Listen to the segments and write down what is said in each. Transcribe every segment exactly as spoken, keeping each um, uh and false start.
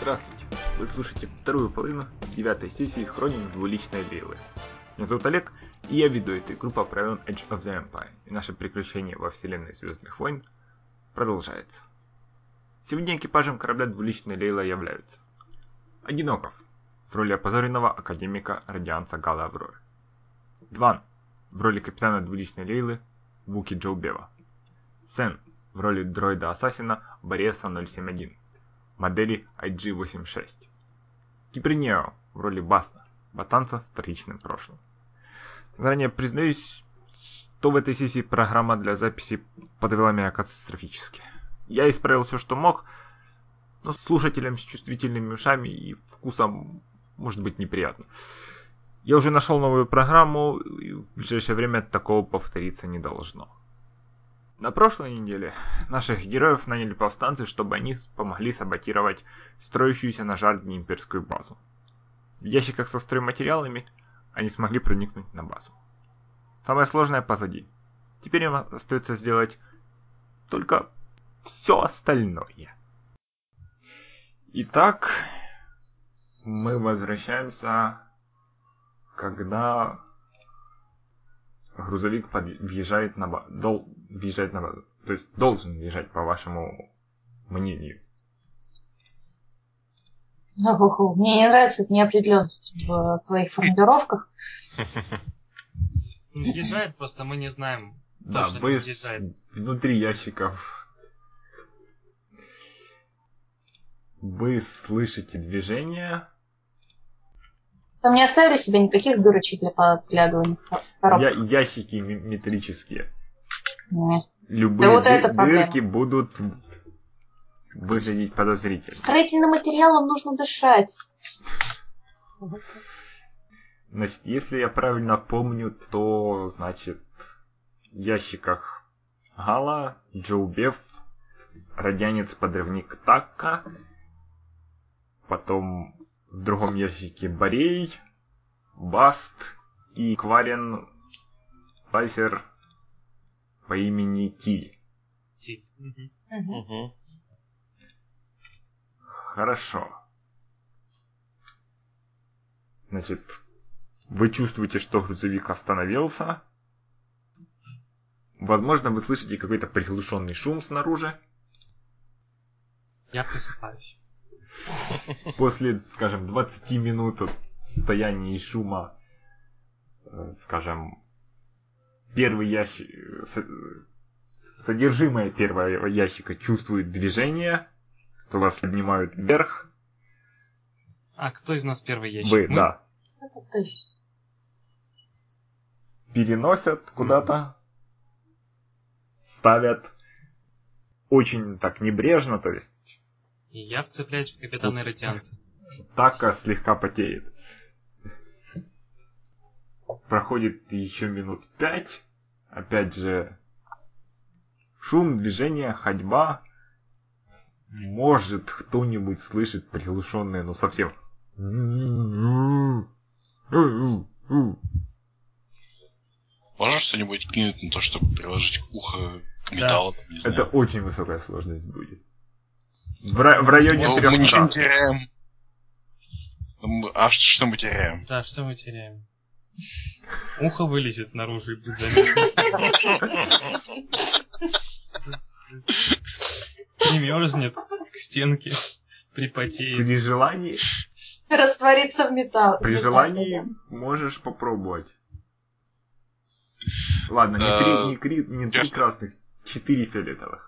Здравствуйте! Вы слушаете вторую половину девятой сессии Хроник двуличной Лейлы. Меня зовут Олег, и я веду эту игру по правилам Age of the Empire, и наше приключение во вселенной Звездных войн продолжается. Сегодня экипажем корабля двуличной Лейла являются Одиноков в роли опозоренного академика радианца Гала Авроры, Дван в роли капитана двуличной Лейлы Вуки Джоубева, Сен в роли дроида-ассасина Бориса ноль семь один, модели ай джи восемьдесят шесть, Кипринео в роли Басна, ботанца с трагичным прошлым. Заранее признаюсь, что в этой сессии программа для записи подвела меня катастрофически. Я исправил все, что мог, но слушателям с чувствительными ушами и вкусом может быть неприятно. Я уже нашел новую программу, и в ближайшее время такого повториться не должно. На прошлой неделе наших героев наняли повстанцы, чтобы они помогли саботировать строящуюся на Жардине имперскую базу. В ящиках со стройматериалами они смогли проникнуть на базу. Самое сложное позади. Теперь им остается сделать только все остальное. Итак, мы возвращаемся, когда грузовик въезжает на базу. Дол... въезжает на базу. То есть должен въезжать, по вашему мнению. Ну, мне не нравится эта неопределенность в твоих формулировках. Въезжает, просто мы не знаем. Да, точно вы въезжает. Внутри ящиков вы слышите движение. Там не оставили себе никаких дырочек для подглядывания в коробку? Я, ящики метрические. Не. Любые да вот ды- это дырки проблема. будут выглядеть подозрительно. Строительным материалом нужно дышать. Значит, если я правильно помню, то, значит, в ящиках Гала, Джоубев, радианец-подрывник Такка, потом в другом ящике Борей, Баст и Кварен Пайсер по имени Тиль. Тиль. Угу. Угу. Хорошо. Значит, вы чувствуете, что грузовик остановился. Возможно, вы слышите какой-то приглушенный шум снаружи. Я просыпаюсь. После, скажем, двадцати минут стояния и шума, скажем, первый ящик, содержимое первого ящика чувствует движение, то вас поднимают вверх. А кто из нас первый ящик? Вы, Мы? да. Это ты. Переносят куда-то, ставят очень так небрежно, то есть И я вцепляюсь в капитана радианца. Така слегка потеет. Проходит еще минут пять. Опять же, шум, движение, ходьба. Может, кто-нибудь слышит приглушенное, ну совсем. Можно что-нибудь кинуть на то, чтобы приложить ухо к металлу? Да. Там, не Это знаю. очень высокая сложность будет. В, ра- в районе Ну, трех мы ничего не раз. теряем. Ну, мы- А что, что мы теряем? Да, что мы теряем? Ухо вылезет наружу и будет заметно. Примерзнет к стенке, припотеет. При желании, Раствориться в металл. при в металле, желании да. можешь попробовать. Ладно, не Э, три, не, кри- не три перс- красных, четыре фиолетовых.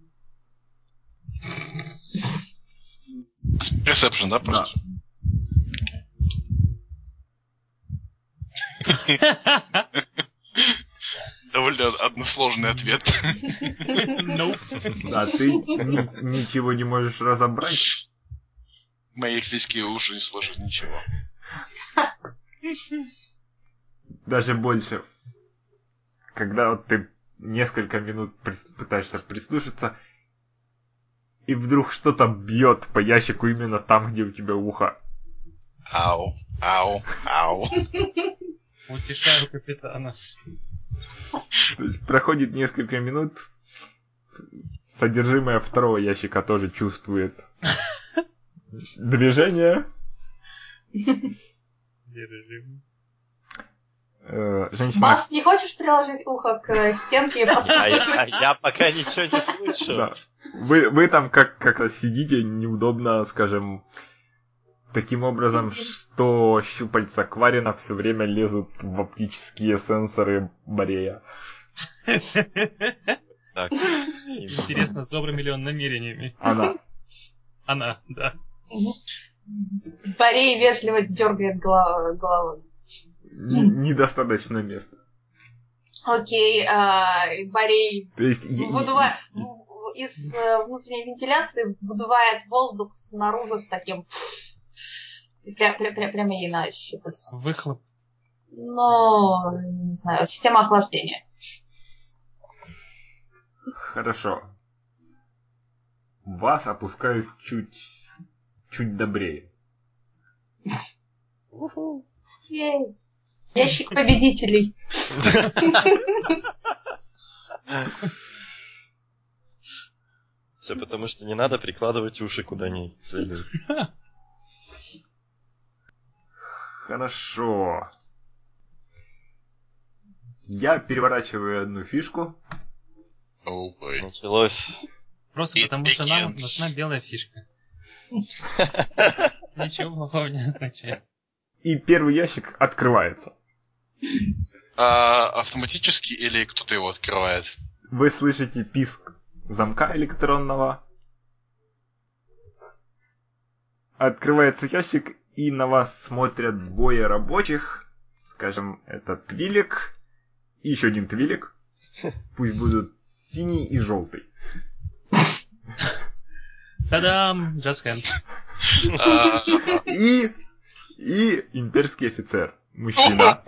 Perception, да, просто? Довольно односложный ответ. Nope. Да, ты ни- ничего не можешь разобрать. Мои эльфийские уши не слышат ничего. Даже больше. Когда вот ты несколько минут прис- пытаешься прислушаться, и вдруг что-то бьет по ящику именно там, где у тебя ухо. Ау, ау, ау. Утешаю капитана. То есть проходит несколько минут, содержимое второго ящика тоже чувствует Движение. Режим. Э, Женщина... Бас, не хочешь приложить ухо к стенке и А послушать? я, а я пока ничего не слышу. Да. Вы, вы там как, как сидите неудобно, скажем, таким образом, Сидим. что щупальца Кварина все время лезут в оптические сенсоры Борея. Так. Интересно, с добрыми ли он намерениями? Она. Она, да. Борей вежливо дергает голова- головой. Н- недостаточно места. Окей, а, Борей То есть... е- выдува- в- в- из э, внутренней вентиляции выдувает воздух снаружи с таким... Пря- пря- пря- прямо ей на щупальца. Выхлоп. Ну, не знаю, система охлаждения. Хорошо. Вас опускают чуть... чуть добрее. Ей. Ящик победителей. Все потому, что не надо прикладывать уши куда не следует. Хорошо. Я переворачиваю одну фишку. Оу, бой. Началось. Просто И потому что нам begins. нужна белая фишка. Ничего плохого не означает. И первый ящик открывается. А, автоматически или кто-то его открывает? Вы слышите писк замка электронного. Открывается ящик, и на вас смотрят двое рабочих. Скажем, это Твилик и еще один Твилик. Пусть будут синий и желтый. Та-дам! Just hand. А, И, и имперский офицер. Мужчина.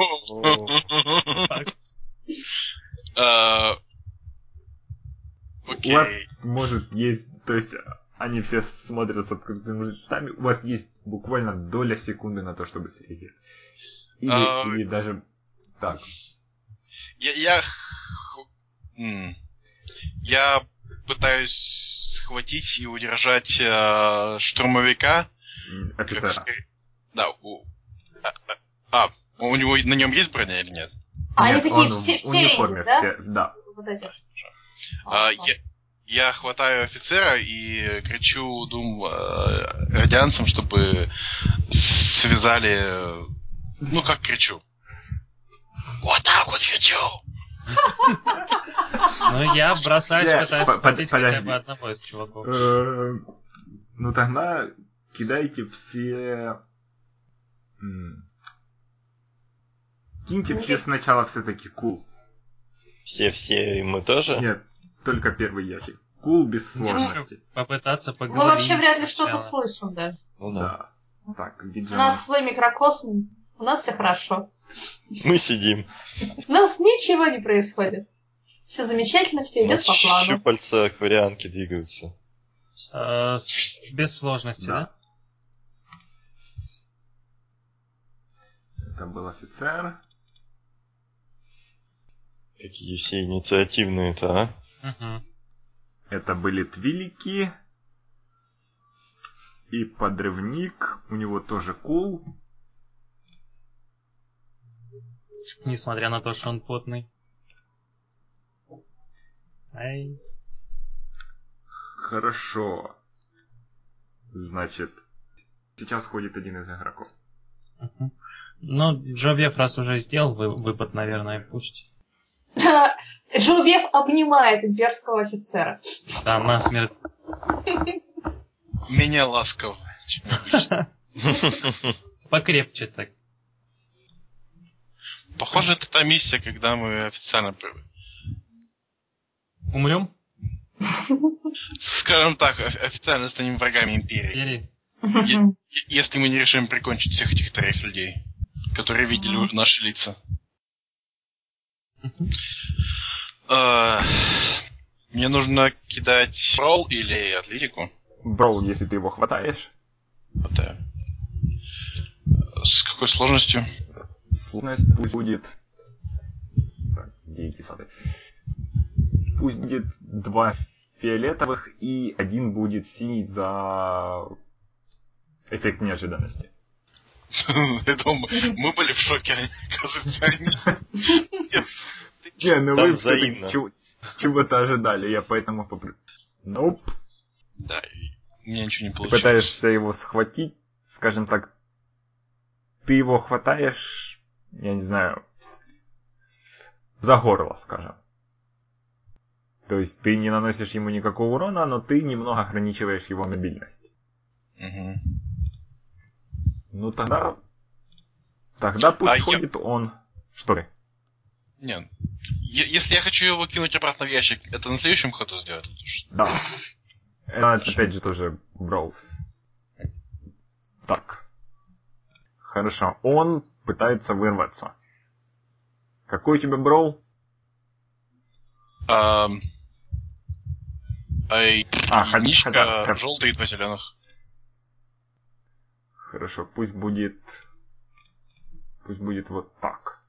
а, У вас Окей. может есть, то есть они все смотрят с открытыми ртами, у вас есть буквально доля секунды на то, чтобы среагировать. Или, А, или даже так. Я, я, м, я пытаюсь схватить и удержать э, штурмовика. м, Как Офицера. скорее- Да, у, а, а, а, у него на нем есть броня или нет? А они Нет, такие он все, в все униформе, рейнджеры, да? все, да. Вот эти. А, Awesome. я, я хватаю офицера и кричу двум э, радианцам, чтобы с- связали. э, Ну как кричу? Вот так вот кричу! Ну, я бросаюсь, Не, пытаюсь по- под- схватить хотя подожди. бы одного из чуваков. Э, Ну тогда кидайте все... м, Киньте все сначала все-таки кул. Все-все, и мы тоже? Нет, только первый ящик. Кул без сложности. Попытаться Мы поговорить вообще вряд ли сначала. что-то слышим даже. Ну да. Да. Так, У виджем. нас свой микрокосм, у нас все хорошо. Мы сидим. У нас ничего не происходит. Все замечательно, все идет по плану. Щупальца акварианки двигаются. Э, с- без сложности, да? Да. Это был офицер. Какие все инициативные-то, а? Мгм. Это были твилики. И подрывник. У него тоже кул. Несмотря на то, что он потный. Ай. Хорошо. Значит, сейчас ходит один из игроков. Мгм. Ну, Джобьев раз уже сделал вы- выпад, наверное, пусть. Джилбеф обнимает имперского офицера. Да, насмерть. Менее ласково, чем обычно. Покрепче так. Похоже, это та миссия, когда мы официально... при- Умрем? Скажем так, оф- официально станем врагами Империи. Или... Е- Если мы не решим прикончить всех этих троих людей, которые видели Мгм. наши лица. Э, Мне нужно кидать ролл или атлетику. Броул, если ты его хватаешь. Хватаю. С какой сложностью? Сложность пусть будет... Так, где эти сады? Пусть будет два фиолетовых и один будет синий за Эффект неожиданности. Я думаю, мы были в шоке, они, кажется, они... Не, ну Там вы взаимно. всё-таки чего- чего-то ожидали, я поэтому попр... Ноп. Да, и у меня ничего не Ты получилось. пытаешься его схватить, скажем так, ты его хватаешь, я не знаю, за горло, скажем. То есть ты не наносишь ему никакого урона, но ты немного ограничиваешь его мобильность. Мгм. Ну тогда... Тогда пусть А я- ходит он... Что ты? Не, е- если я хочу его кинуть обратно в ящик, это на следующем ходу сделать? Потому что- Да. Это опять же тоже брол. Так. Хорошо. Он пытается вырваться. Какой у тебя брол? Ам, ай, А, хотя- единичка, хотя- желтый и два зеленых. Хорошо, пусть будет... Пусть будет вот так.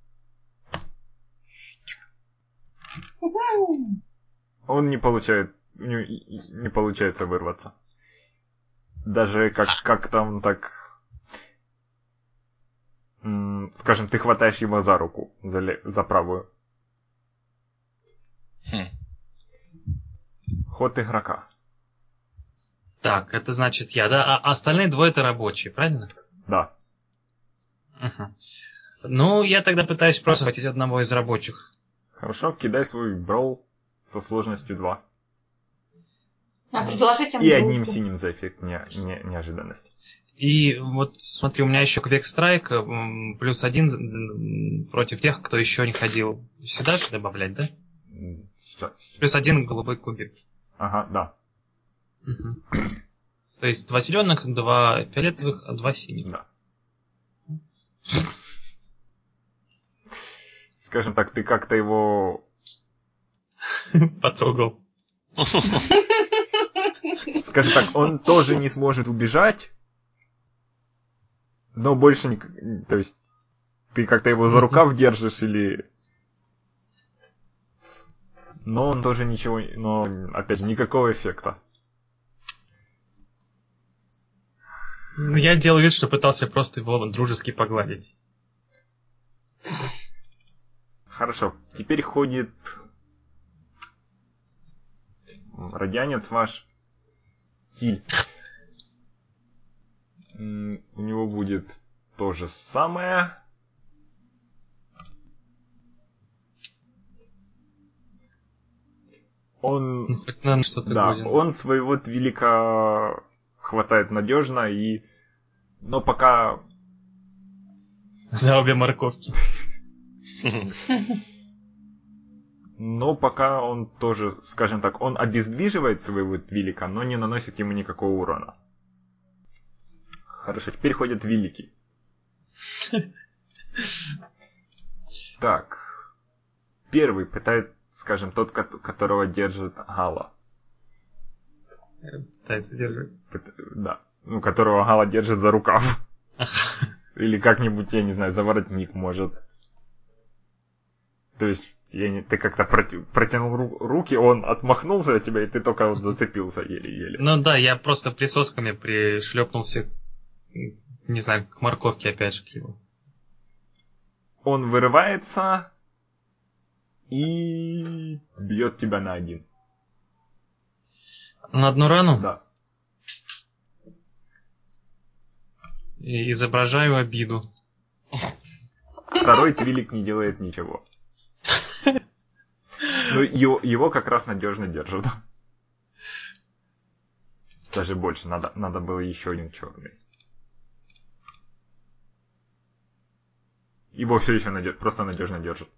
Он не получает... У него и- и- не получается вырваться. Даже как, как там так... м, Скажем, ты хватаешь его за руку, за, ле- за правую. Хм. Ход игрока. Так, это значит я, да? А остальные двое это рабочие, правильно? Да. Угу. Ну, я тогда пытаюсь просто схватить одного из рабочих. Хорошо, кидай свой брол со сложностью два. А предложить им И одним дружбу. синим за эффект не, не- неожиданности. И вот смотри, у меня еще Квек Страйк м, плюс один м, против тех, кто еще не ходил. Сюда же добавлять, да? М, щас. Плюс один голубой кубик. Ага, да. Мгм. То есть два зеленых, два фиолетовых, а два синих. Да. Скажем так, ты как-то его... Потрогал. Скажем так, он тоже не сможет убежать, но больше не... То есть, ты как-то его за рукав держишь или... Но он тоже ничего... Но, опять же, никакого эффекта. Ну, я делал вид, что пытался просто его дружески погладить. Хорошо, теперь ходит... Радианец ваш. Тиль. М, У него будет то же самое. Он... Ну, хоть, наверное, что-то Да, годен. он своего твилика хватает надежно и... Но пока... За обе морковки. Но пока он тоже, скажем так, он обездвиживает своего твилика, но не наносит ему никакого урона. Хорошо, теперь ходит великий. Так. Первый пытает, скажем, тот, ко- которого держит Гала. Пытается держать. Пыт- Да. Ну, которого Гала держит за рукав. Или как-нибудь, я не знаю, за воротник, может. То есть, я не, ты как-то проти- протянул ру- руки, он отмахнулся от тебя, и ты только вот зацепился еле-еле. Ну да, я просто присосками пришлепнулся, не знаю, к морковке опять же к его. Он вырывается и бьет тебя на один. На одну рану Да. и изображаю обиду. Второй твилик не делает ничего. Ну, его, его как раз надежно держат. Даже больше, надо, надо было еще один черный. Его все еще надеж... просто надежно держат.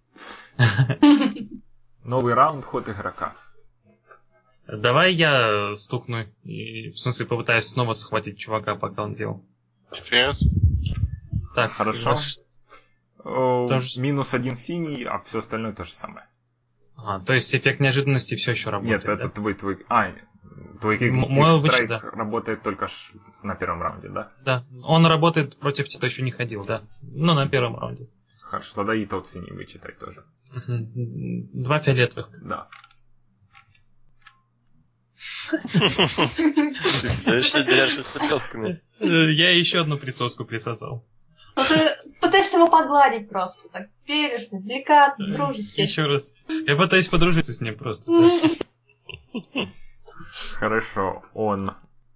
Новый раунд, ход игрока. Давай я стукну, и, в смысле попытаюсь снова схватить чувака, пока он делал. Вперед. Так, Хорошо. ваш- О, Тоже- Минус один синий, а все остальное то же самое. А, то есть эффект неожиданности все еще работает, Нет, да? это твой твой. А, твой кик- М- мой обычный, кикстрайк да. работает только ш- на первом раунде, да? Да, он работает против тех, кто еще не ходил, да. Ну, на первом раунде. Хорошо, тогда и тот синий вычитай тоже. Мгм. Два фиолетовых. Да. Ты еще держишь прическами. Я еще одну присоску присосал. Ну ты пытаешься его погладить просто, так бережно, деликатно, дружески. Еще раз. Я пытаюсь подружиться с ним просто. Да. Хорошо, он...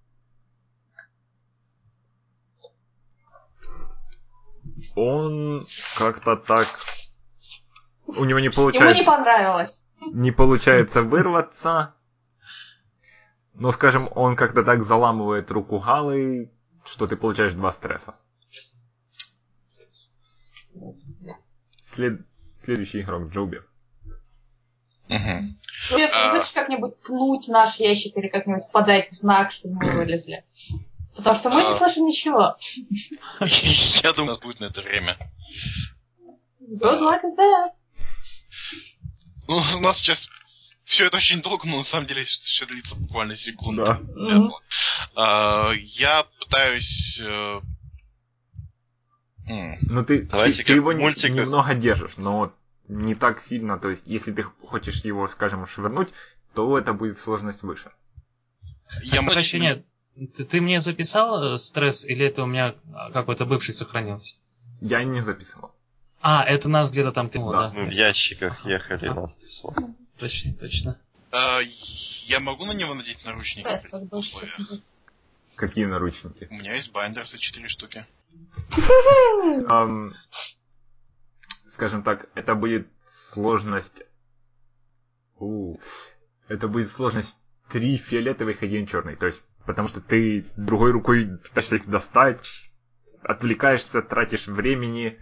Он как-то так... У него не Ему получается... не понравилось. Не получается вырваться. Но, скажем, он как-то так заламывает руку Галы, что ты получаешь два стресса. След... Следующий игрок Джоуби. Угу. Джоуби, ты не хочешь как-нибудь пнуть наш ящик или как-нибудь подать знак, чтобы мы вылезли? Потому что мы не слышим ничего. Я думаю, у нас будет на это время. Good luck is that. Ну, у нас сейчас все это очень долго, но на самом деле все длится буквально секунду. Да. Мгм. А, я пытаюсь... э, м, Ну ты, ты, Давайте ты как его в не- мультиках. немного держишь, но не так сильно. То есть, если ты хочешь его, скажем, швырнуть, то это будет сложность выше. Я Так, прощения, ты, ты мне записал э, стресс, или это у меня а, какой-то бывший сохранился? Я не записывал. А, это нас где-то там ты, Да. да? Мы в ящиках ехали, нас трясло. Точно, точно. А, я могу на него надеть наручники Да, при как таких бы. условиях? Какие наручники? У меня есть байндерсы четыре штуки. Ам, скажем так, это будет сложность... У, это будет сложность три фиолетовых и один черный. То есть, потому что ты другой рукой пытаешься их достать, отвлекаешься, тратишь времени.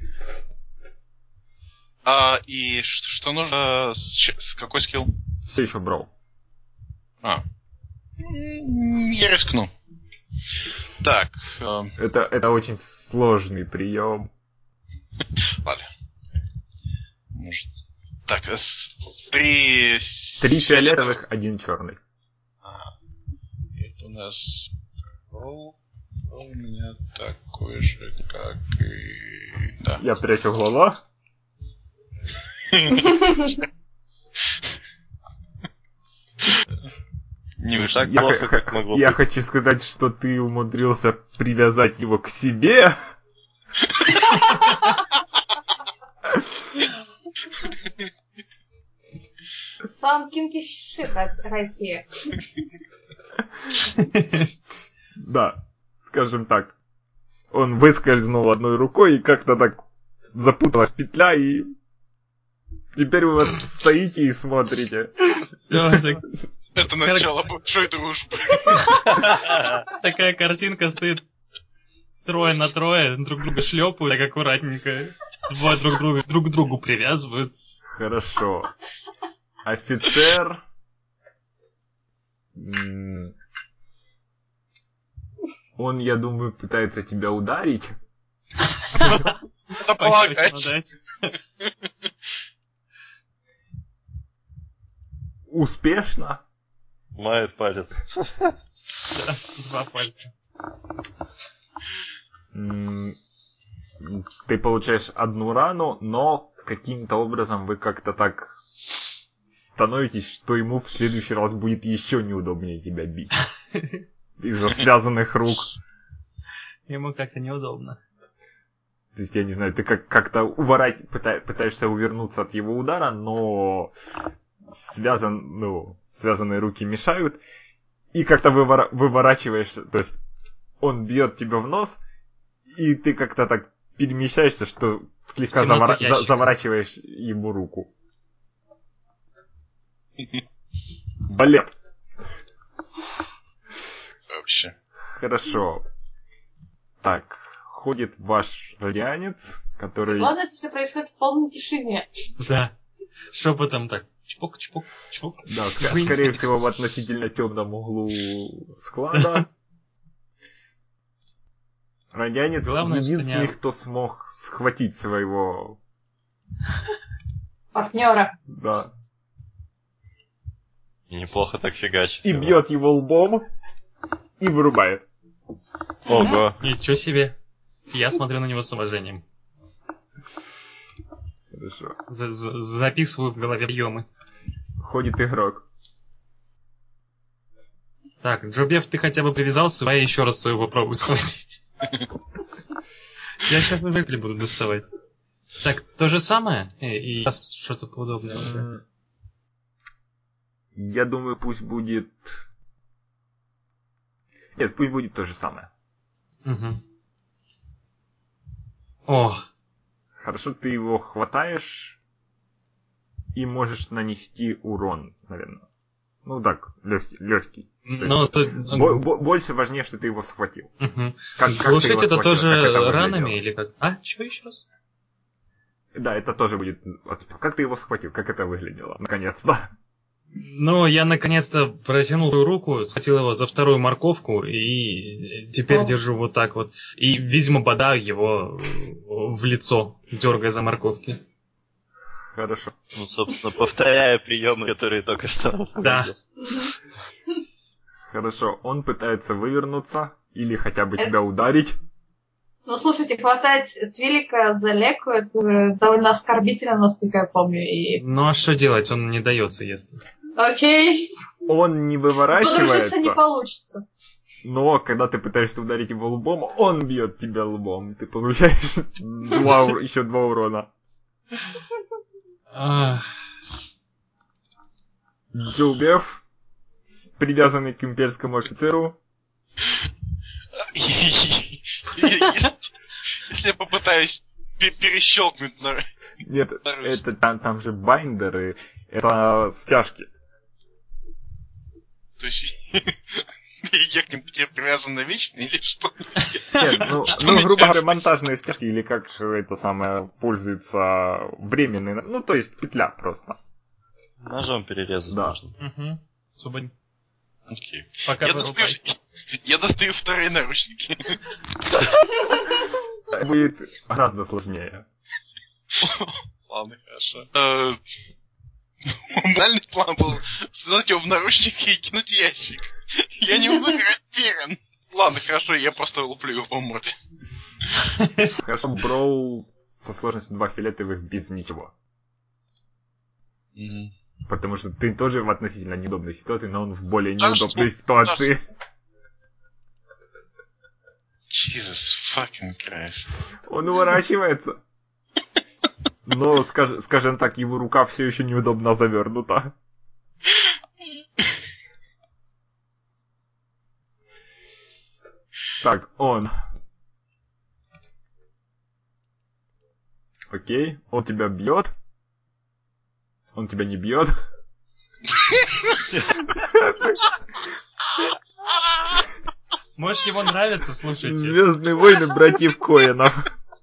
А, и ш- что нужно? С, ч- с какой скилл? Все еще брал. А. М, Я рискну. Так, э, Это, это очень сложный прием. ладно. Может. Так, э, с- три... с- Три фиолетовых, один черный. Ага. Это у нас... Ролл. Ролл у меня такой же, как и... Да. Я прячу глаза. Не Не вышло. так Я, плохо, х- как х- могло я быть. хочу сказать, что ты умудрился привязать его к себе. Сам кинки shit right here. Да, скажем так. Он выскользнул одной рукой и как-то так запуталась петля, и теперь вы вот стоите и смотрите. Давай так. Это начало большой дружбы. Такая картинка стоит трое на трое, друг друга шлепают, так аккуратненько. Двое друг друга друг к другу привязывают. Хорошо. Офицер... М, Он, я думаю, пытается тебя ударить. Да Пощечину полагать. дать. Успешно. Мает палец. Да, два пальца. М, Ты получаешь одну рану, но каким-то образом вы как-то так становитесь, что ему в следующий раз будет еще неудобнее тебя бить. Из-за связанных рук. Ему как-то неудобно. То есть, я не знаю, ты как- как-то уворать, пыта- пытаешься увернуться от его удара, но связан, ну, связанные руки мешают. И как-то вывора- выворачиваешься, то есть он бьет тебя в нос, и ты как-то так перемещаешься, что слегка В темноту завора- за- ящика. заворачиваешь ему руку. Балет. Вообще. Хорошо. Так, ходит ваш радианец, который... Ладно, это все происходит в полной тишине. Да. Шепотом так. Чпок, чпок, чпок. Да, ск- скорее всего, в относительно темном углу склада. Радианец Главное, что единственный, не- кто смог схватить своего... Партнера. Да. И неплохо так фигачит. И его. бьет его лбом, и вырубает. Ого. Ничего себе. Я смотрю на него с уважением. Хорошо. За- за- Записываю в голове объемы. Ходит игрок. Так, Джобев, ты хотя бы привязался, а я еще раз свою попробую схватить. Я сейчас уже не буду доставать. Так, то же самое? И, и сейчас что-то поудобнее. М, Я думаю, пусть будет... Нет, пусть будет то же самое. Угу. О, Хорошо, ты его хватаешь и можешь нанести урон, наверное. Ну так, легкий. легкий. ну то... Бо- бо- больше важнее, что ты его схватил. Угу. Как, как ты Глушить его это схватил, тоже как это ранами выглядело? или как? А, чего еще раз? Да, это тоже будет... вот как ты его схватил, как это выглядело, наконец-то. Ну, я наконец-то протянул свою руку, схватил его за вторую морковку и теперь О. держу вот так вот. И, видимо, бодаю его в лицо, дергая за морковки. Хорошо. Ну, собственно, повторяя приемы, которые только что Да. видел. Хорошо, он пытается вывернуться или хотя бы Это- тебя ударить. Ну, слушайте, хватать Твилика за леку, это уже довольно оскорбительно, насколько я помню. И... Ну, а что делать? Он не дается, если... Окей. Он не Подружиться не выворачивается, получится. но когда ты пытаешься ударить его лбом, он бьет тебя лбом. Ты получаешь два, ур- еще два урона. Ах, Джоубев, привязанный к имперскому офицеру. Если я попытаюсь пе- перещелкнуть на... Нет, Наручники. это там, там же байндеры, это стяжки. То есть... Я к ним теперь привязан навечно или что? Нет, ну, Что ну мы грубо говоря, делаем? монтажные стяжки, или как это самое пользуется временный, ну, то есть петля просто. Ножом перерезать Да. можно. угу. Свободен. Окей. Пока Я вы достаю, ругаетесь. я достаю вторые наручники. Будет гораздо сложнее. Ладно, хорошо. Э, Банальный план был связать его в наручники и кинуть в ящик. Я немного растерян. Ладно, хорошо, я просто луплю его по морде. Хорошо, Броул со сложностью два фиолетовых без ничего. Потому что ты тоже в относительно неудобной ситуации, но он в более Да неудобной что? ситуации. Jesus fucking Christ. Он уворачивается. Но, скаж- скажем так, его рука все еще неудобно завернута. Так, он. Окей, он тебя бьет. Он тебя не бьет. Может, ему нравится, слушайте. Звездные войны братьев Коэнов.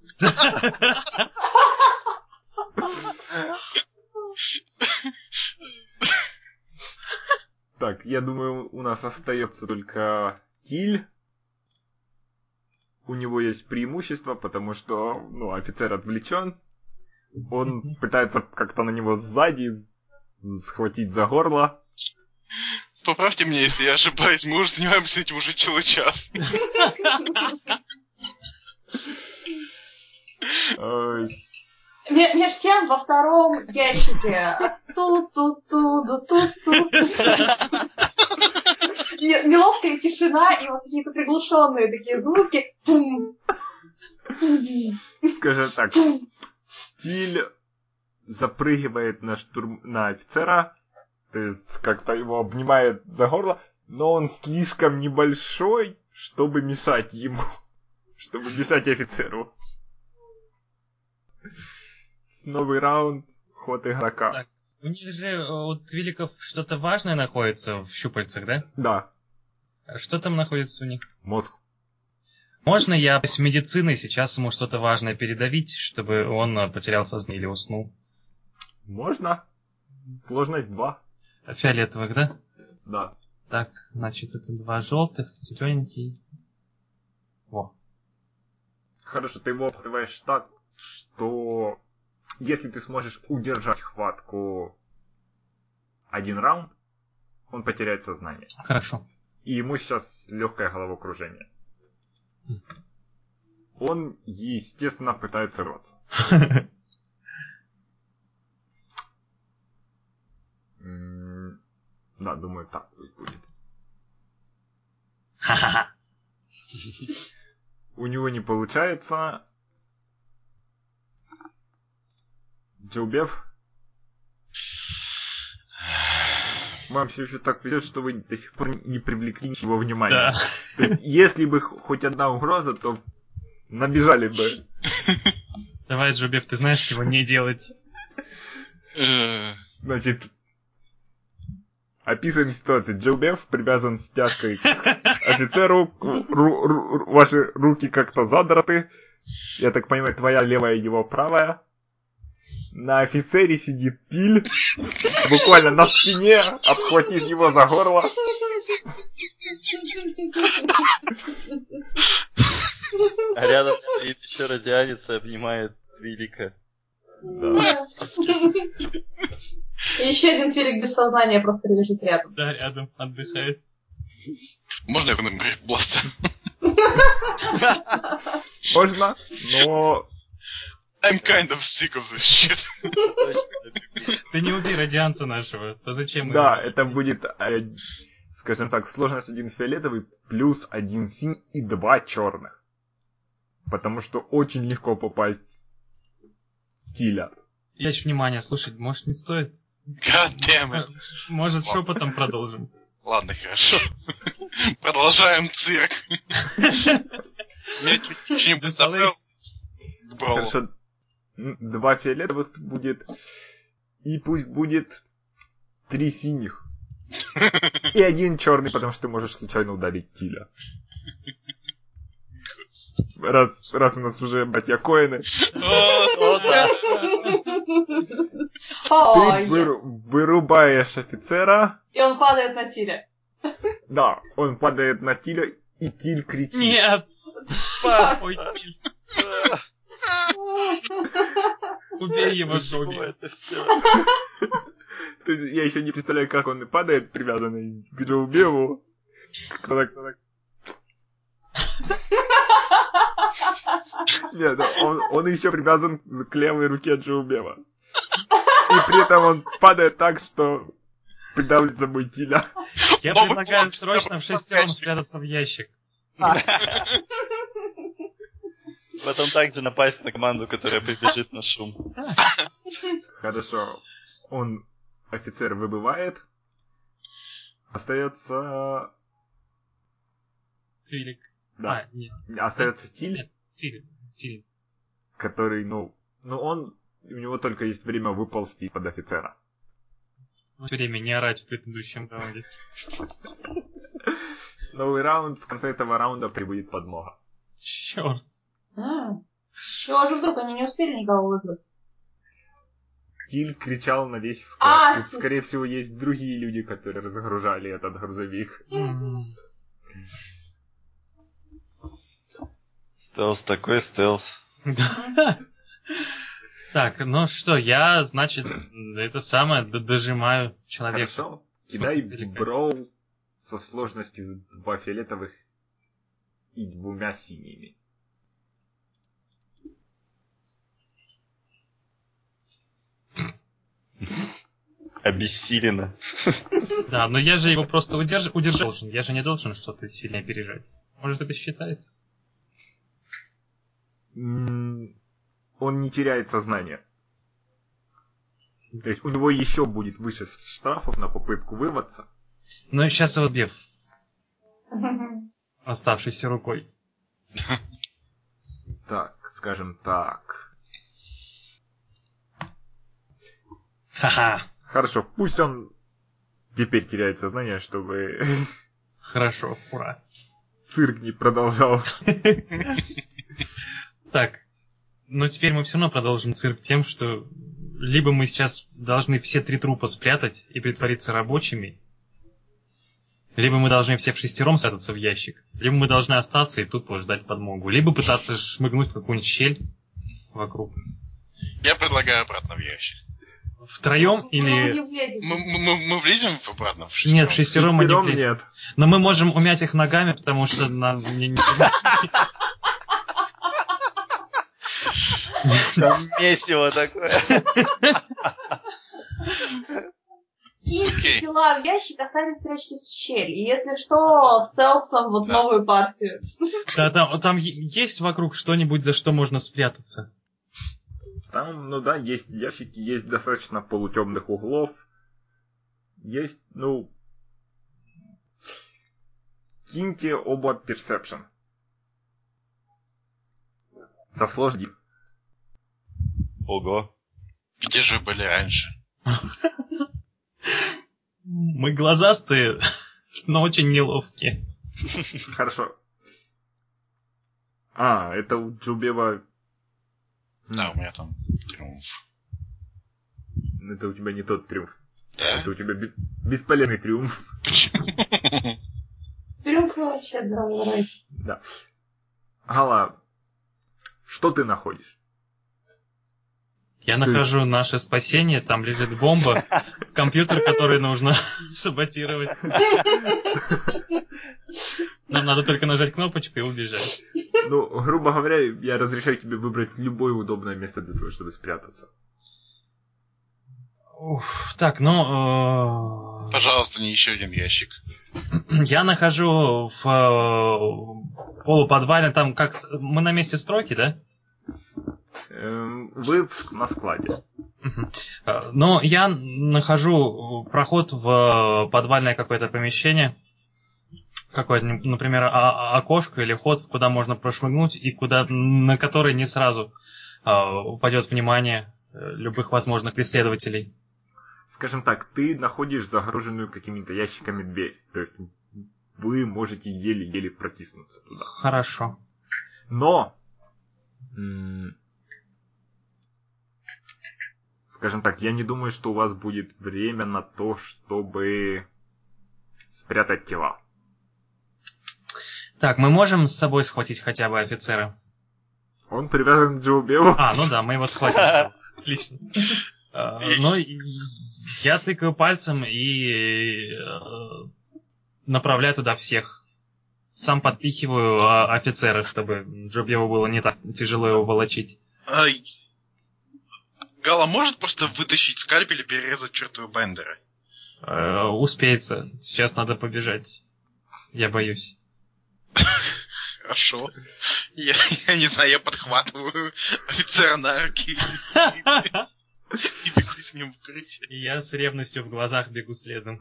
Так, я думаю, у нас остается только Киль. У него есть преимущество, потому что, ну, офицер отвлечен. Он пытается как-то на него сзади с- схватить за горло. Поправьте меня, если я ошибаюсь, мы уже занимаемся этим уже целый час. Ой, Ме- Меж тем во втором ящике ту-ту-ту-ду-ту-ту. Не- Неловкая тишина и вот какие-то приглушенные такие звуки. Пум. скажем так, Киль запрыгивает на штурм на офицера, то есть как-то его обнимает за горло, но он слишком небольшой, чтобы мешать ему, чтобы мешать офицеру. Новый раунд, ход игрока. Так. У них же, э, у твиликов что-то важное находится в щупальцах, да? Да, Что там находится у них? мозг. Можно я с медициной сейчас ему что-то важное передавить, чтобы он э, потерял сознание или уснул? Можно? Сложность два. Фиолетовых, да? Да. Так, значит, это два желтых, зелененький. Во. Хорошо, ты его обхватываешь так, что если ты сможешь удержать хватку один раунд, он потеряет сознание. Хорошо. И ему сейчас легкое головокружение. Он, естественно, пытается рваться. М, Да, думаю, так пусть будет. Ха-ха-ха. У него не получается. Джилбев. Вам все еще так везет, что вы до сих пор не привлекли ничего внимания. Да. То есть, если бы хоть одна угроза, то набежали бы. Давай, Джубев, ты знаешь, чего не делать. Значит, описываем ситуацию. Джилбев привязан стяжкой к офицеру. Ру- ру- ру- ваши руки как-то задраты. Я так понимаю, твоя левая, его правая. На офицере сидит Тиль. Буквально на спине, обхватив его за горло. А рядом стоит еще радианец и обнимает Твилика. И еще один Твилик без сознания просто лежит рядом. Да, рядом отдыхает. Можно я вынул бластер? Можно, но... I'm kind of sick of this shit. Ты не убей радианца нашего, то зачем мы... Да, это будет, э, скажем так, сложность один фиолетовый плюс один синий и два черных. Потому что очень легко попасть в Тиля. Ячь, внимание, слушай, может не стоит? God damn it. Может шепотом продолжим? Ладно, хорошо. Продолжаем цирк. Я чуть-чуть не представлял. Хорошо. М, Два фиолетовых будет. И пусть будет три синих. И один черный, потому что ты можешь случайно ударить Тиля. Раз, раз у нас уже братья Коэны. О, да. О, Ты выру- yes. вырубаешь офицера. И он падает на Тиля. Да, он падает на Тиля, и Тиль кричит. Нет! Фак. Ой, Тиль, убей его, Почему Джоби. это все? То есть я еще не представляю, как он и падает, привязанный к Джоубеву. Кто так, кто так. Нет, да, он, он еще привязан к левой руке Джоубева. И при этом он падает так, что придавливает за собой Тиля. Я Бобы, предлагаю бобы, срочно в бобы, шестером бобы. спрятаться в ящик. Потом также напасть на команду, которая прибежит на шум. Хорошо. Он, офицер, выбывает. Остается... Твилик. Да. А, нет, Остается Тиль, нет, Тиль, Тиль. который, ну... Ну, он... У него только есть время выползти из-под офицера. Время не орать в предыдущем раунде. Новый раунд. В конце этого раунда прибудет подмога. Черт. М. Чего же вдруг они не успели никого вызвать? Тиль кричал на весь А, склад. Тут, слушай. скорее всего, есть другие люди, которые разгружали этот грузовик. М. Стелс, такой стелс. Да. Так, ну что, я, значит, это самое, д- дожимаю человека. Хорошо. В смысле, Кидай Твилика? броу со сложностью два фиолетовых и двумя синими. Обессиленно. Да, но я же его просто удерж... удержать должен. Я же не должен что-то сильно опережать. Может, это считается? М, Он не теряет сознание. То есть у него еще будет выше штрафов на попытку вырваться. Ну и сейчас его бьев, оставшейся рукой. Так, скажем так. Ха-ха. Хорошо, пусть он теперь теряет сознание, чтобы Хорошо, ура. цирк не продолжался. Так, но теперь мы все равно продолжим цирк тем, что либо мы сейчас должны все три трупа спрятать и притвориться рабочими, либо мы должны все в шестером спрятаться в ящик, либо мы должны остаться и тупо ждать подмогу, либо пытаться шмыгнуть в какую-нибудь щель вокруг. Я предлагаю обратно в ящик. Втроем Ну, вы или... не влезете. Мы, мы, мы влезем в- обратно в шестером? Нет, в шестером мы не Шестером влезем. нет. Но мы можем умять их ногами, потому что нам не... не- Там месиво такое. Киньте Положите Окей. тела в ящик, а сами спрячьтесь в щель. И если что, стелсом вот Да. новую партию. Да, там, там е- есть вокруг что-нибудь, за что можно спрятаться? Там, ну да, есть ящики, есть достаточно полутемных углов. Есть, ну... Киньте оба Perception. Со сложным. Ого. Где же вы были раньше? Мы глазастые, но очень неловкие. Хорошо. А, это у Джубева... Да, у меня там триумф. Это у тебя не тот триумф. Да? Это у тебя бе- бесполезный триумф. Триумф вообще, да, врать. Да. Гала, что ты находишь? Я То есть- нахожу наше спасение, там лежит бомба, компьютер, который нужно саботировать. Нам надо только нажать кнопочку и убежать. Ну, грубо говоря, я разрешаю тебе выбрать любое удобное место для того, чтобы спрятаться. Уф, так, ну... э, Пожалуйста, не еще один ящик. Я нахожу в э, полуподвале, там как... с- Мы на месте стройки, да? Эм, Вы в- на складе. Э, Но я нахожу проход в подвальное какое-то помещение. Какое-то, например, о- окошко или ход, куда можно прошмыгнуть и куда, на который не сразу э, упадет внимание э, любых возможных преследователей. Скажем так, ты находишь загруженную какими-то ящиками дверь. То есть вы можете еле-еле протиснуться туда. Хорошо. Но, м, скажем так, я не думаю, что у вас будет время на то, чтобы спрятать тела. Так, мы можем с собой схватить хотя бы офицера? Он привязан к Джоубеву. А, ну да, мы его схватим. с собой. Отлично. А, Ну, и я тыкаю пальцем и э, направляю туда всех. Сам подпихиваю а, офицера, чтобы Джобьеву было не так тяжело его волочить. Ай. Гала может просто вытащить скальпель и перерезать чертовы бендеры? Э, Успеется. Сейчас надо побежать. Я боюсь. Хорошо. Я, я не знаю, я подхватываю офицера на руки и, и бегу с ним в укрытие. И я с ревностью в глазах бегу следом.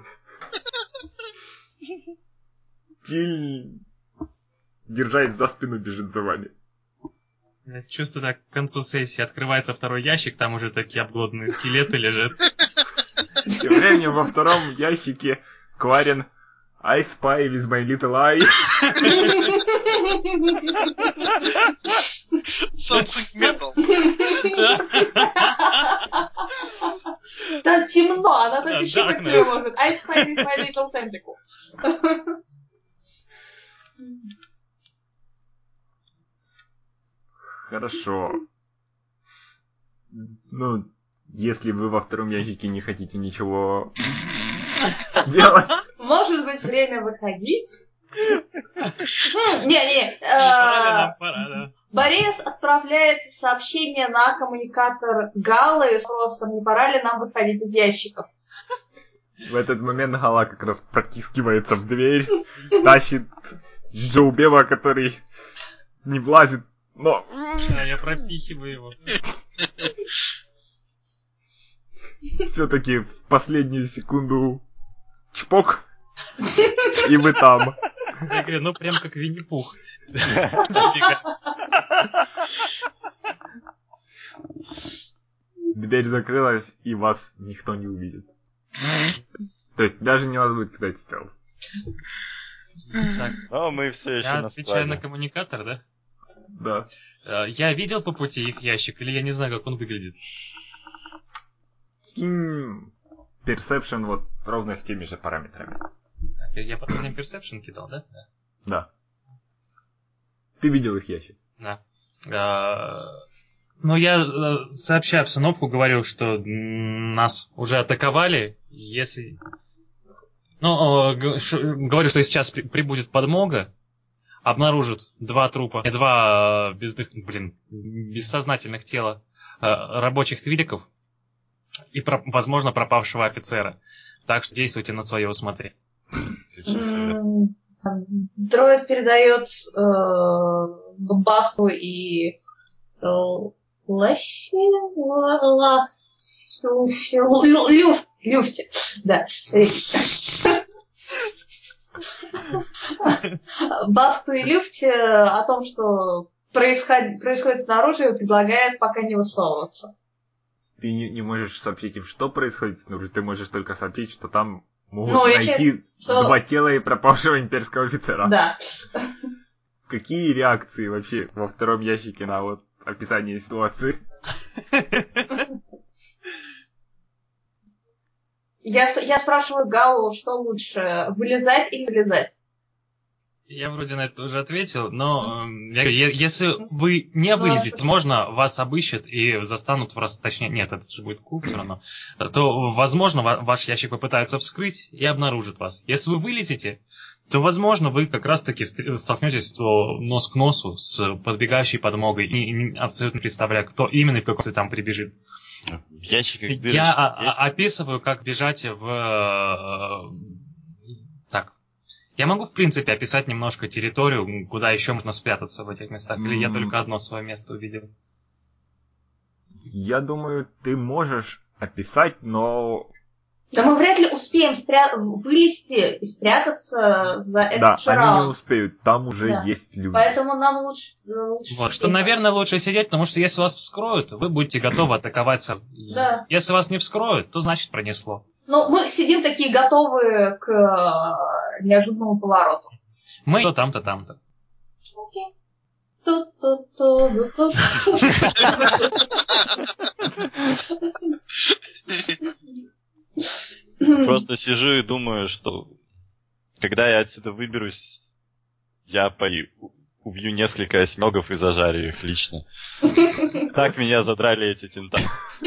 Тиль, держась за спину, бежит за вами. Я чувствую, так к концу сессии открывается второй ящик, там уже такие обглоданные скелеты лежат. Тем временем во втором ящике Кварин I spy with my little eye. Something metal. Там темно, она Да, только щипать себя darkness. может. I spy with my little tentacle. Хорошо. Ну, если вы во втором ящике не хотите ничего делать. Может быть, время выходить? М, Не-не, Пора ли э, нам? Пора, да. Борис отправляет сообщение на коммуникатор Галы с вопросом, не пора ли нам выходить из ящиков. В этот момент Гала как раз протискивается в дверь, тащит Джоубева, который не влазит, но Да, я пропихиваю его. все-таки в последнюю секунду чпок, и вы там. Я говорю, ну прям как Винни-Пух. Забегает. Дверь закрылась, и вас никто не увидит. То есть даже не надо будет кидать стелс. Так, Но мы все еще я на отвечаю на складе. коммуникатор, да? Да. Э, Я видел по пути их ящик, или я не знаю, как он выглядит? Кинь Perception вот ровно с теми же параметрами. Так, Я я последний Perception кидал, да? Да. Да. Ты видел их ящик? Да. А, Ну, я, э, сообщая обстановку, говорил, что м, нас уже атаковали. Если... Ну, э, г- ш- говорю, что сейчас при- прибудет подмога, обнаружит два трупа, э, два э, бездых... блин, бессознательных тела э, рабочих твиликов и, про- возможно, пропавшего офицера. Так что действуйте на свое усмотрение. М, Дроид передает э, Басту и э, Лащи, Ла- Ла- Лю- Лю- Люфт, Люфте, да. Басту и Люфте о том, что происходит, происходит снаружи, и предлагает пока не высовываться. Ты не, не можешь сообщить им, что происходит снаружи, ты можешь только сообщить, что там могут Ну, я найти честно, два тела и пропавшего имперского офицера. Да. Какие реакции вообще во втором ящике на вот описание ситуации? Я, я спрашиваю Галу, что лучше, вылезать или вылезать? Я вроде на это уже ответил, но э, я говорю, е- если вы не Ну, вылезете, а- возможно, вас обыщут и застанут в раз, точнее, нет, это же будет кул все равно, то, возможно, ва- ваш ящик попытаются вскрыть и обнаружат вас. Если вы вылезете, то, возможно, вы как раз-таки встр- столкнетесь то нос к носу с подбегающей подмогой и, и не- абсолютно не представляя, кто именно и в какой там прибежит. В ящиках дырочки Я а- есть? а- описываю, как бежать в... э, Так. Я могу, в принципе, описать немножко территорию, куда еще можно спрятаться в этих местах, или я М. только одно свое место увидел? Я думаю, ты можешь описать, но... Да мы вряд ли успеем спря... вылезти и спрятаться за этот Да, же они не раунд. успеют, там уже Да. есть люди. Поэтому нам лучше... лучше Вот, что, сидеть. наверное, лучше сидеть, потому что если вас вскроют, вы будете готовы атаковать. со- Да. Если вас не вскроют, то значит пронесло. Ну, мы сидим такие готовые к э, неожиданному повороту. Мы то там-то, там-то. Окей. Ту-ту-ту-ту-ту. Просто сижу и думаю, что когда я отсюда выберусь, я по... убью несколько осьмёгов и зажарю их лично. Так меня задрали эти тентакли.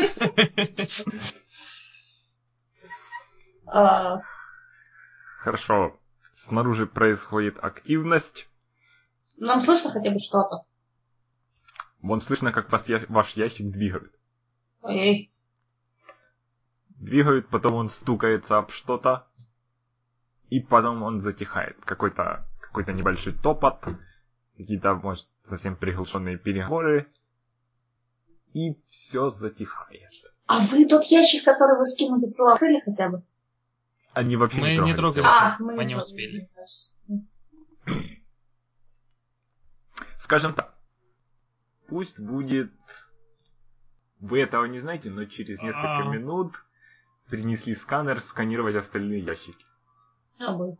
А, Хорошо. Снаружи происходит активность. Нам слышно хотя бы что-то? Вон слышно, как вас я- ваш ящик двигают. Ой. Двигают, потом он стукается об что-то. И потом он затихает. Какой-то, какой-то небольшой топот. Какие-то, может, совсем приглушенные переговоры. И все затихает. А вы тот ящик, который вы скинули, тела открыли хотя бы? Они вообще Мы не не трогали. трогали. тело. А, мы Мы не не трогали. успели. Скажем так. Пусть будет... Вы этого не знаете, но через несколько А. минут принесли сканер сканировать остальные ящики. А, вы.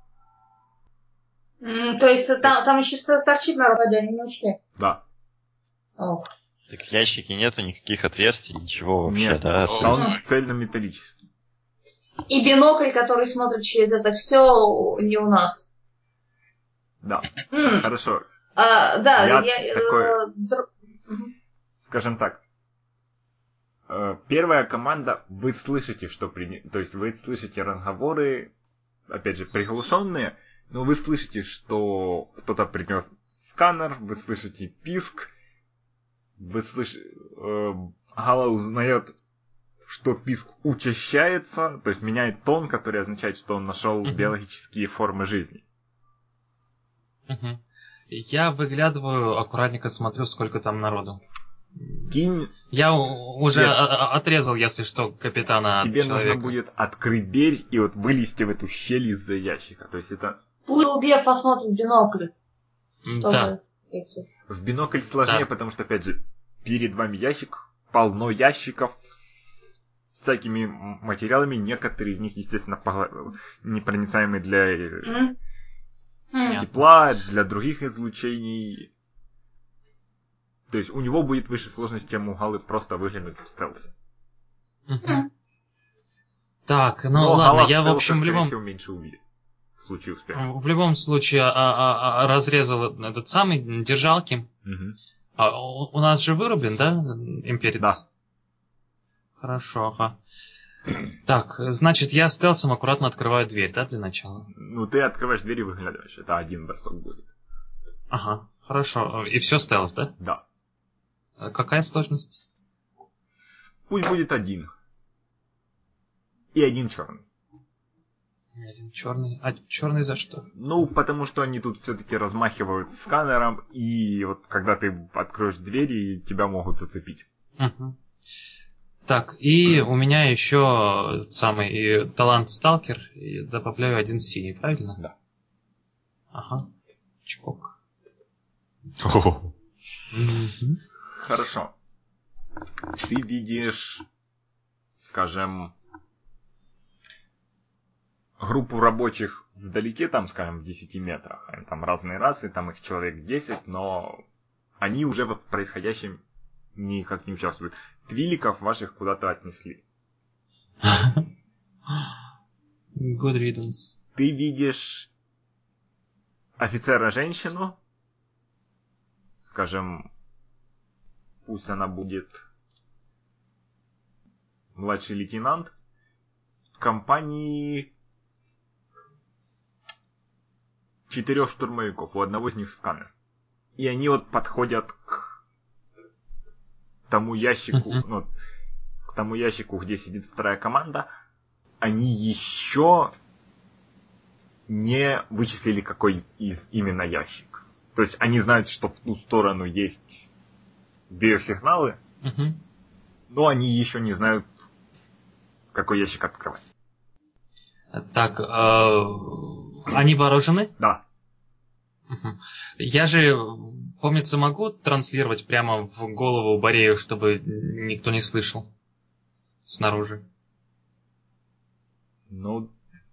М, То есть там, там еще сто- торчит народ, а они не ушли. Да. Ох. Так в ящике нету никаких отверстий, ничего вообще, Нет. да? О. То А есть- он цельнометаллический. И бинокль, который смотрит через это все, не у нас. Да. М, Хорошо. а, да, Я я... э, такой- др- Мгм. Скажем так. Э, Первая команда, вы слышите, что при... То есть вы слышите разговоры, опять же, приглушенные, но вы слышите, что кто-то принес сканер, вы слышите писк, вы слышите... Гала узнает, что писк учащается, то есть меняет тон, который означает, что он нашел Мгм. биологические формы жизни. Мгм. Я выглядываю, аккуратненько смотрю, сколько там народу. Кинь, Я у- уже Нет. а- а- отрезал, если что, капитана от тебе человека. нужно будет открыть дверь и вот вылезти в эту щель из-за ящика. То есть это Пусть убьет, посмотрит в бинокль. М, Чтобы Да. эти- в бинокль сложнее, Да. потому что, опять же, перед вами ящик, полно ящиков с всякими м- материалами. Некоторые из них, естественно, погла- непроницаемые для э, М? М. Нет. тепла, для других излучений. То есть у него будет выше сложность, чем у Галы просто выглянуть в стелсе. Мгм. Так, ну Но ладно, Гала я, в стелса, общем, в скорее любом, всего, меньше увидит. В случае успеха. в любом случае а- а- а- разрезал этот самый держалки. Мгм. А у, у нас же вырублен, да, имперец? Да. Хорошо, ага. Так, значит, я стелсом аккуратно открываю дверь, да, для начала? Ну, ты открываешь дверь и выглядываешь. Это один бросок будет. Ага, хорошо. И все стелс, да? Да. А какая сложность? Пусть будет один. И один черный. Один черный. А черный за что? Ну, потому что они тут все-таки размахивают сканером, и вот когда ты откроешь двери, тебя могут зацепить. Угу. Так, и у меня еще этот самый и талант сталкер, и добавляю один синий, правильно? Да. Ага. Чпок. Угу. Хорошо. Ты видишь, скажем, группу рабочих вдалеке, там, скажем, в десяти метрах. Они там разные расы, там их человек десять, но они уже в происходящем никак не участвуют. Твиликов ваших куда-то отнесли. Good riddance. Ты видишь офицера-женщину, скажем, пусть она будет младший лейтенант, в компании четырех штурмовиков, у одного из них сканер. И они вот подходят к тому ящику, uh-huh. ну, к тому ящику, где сидит вторая команда. Они еще не вычислили, какой из именно ящик. То есть они знают, что в ту сторону есть биосигналы, uh-huh. но они еще не знают, какой ящик открывать. Так, э, они вооружены? Да. Угу. Я же, помнится, могу транслировать прямо в голову Борею, чтобы никто не слышал снаружи? Ну,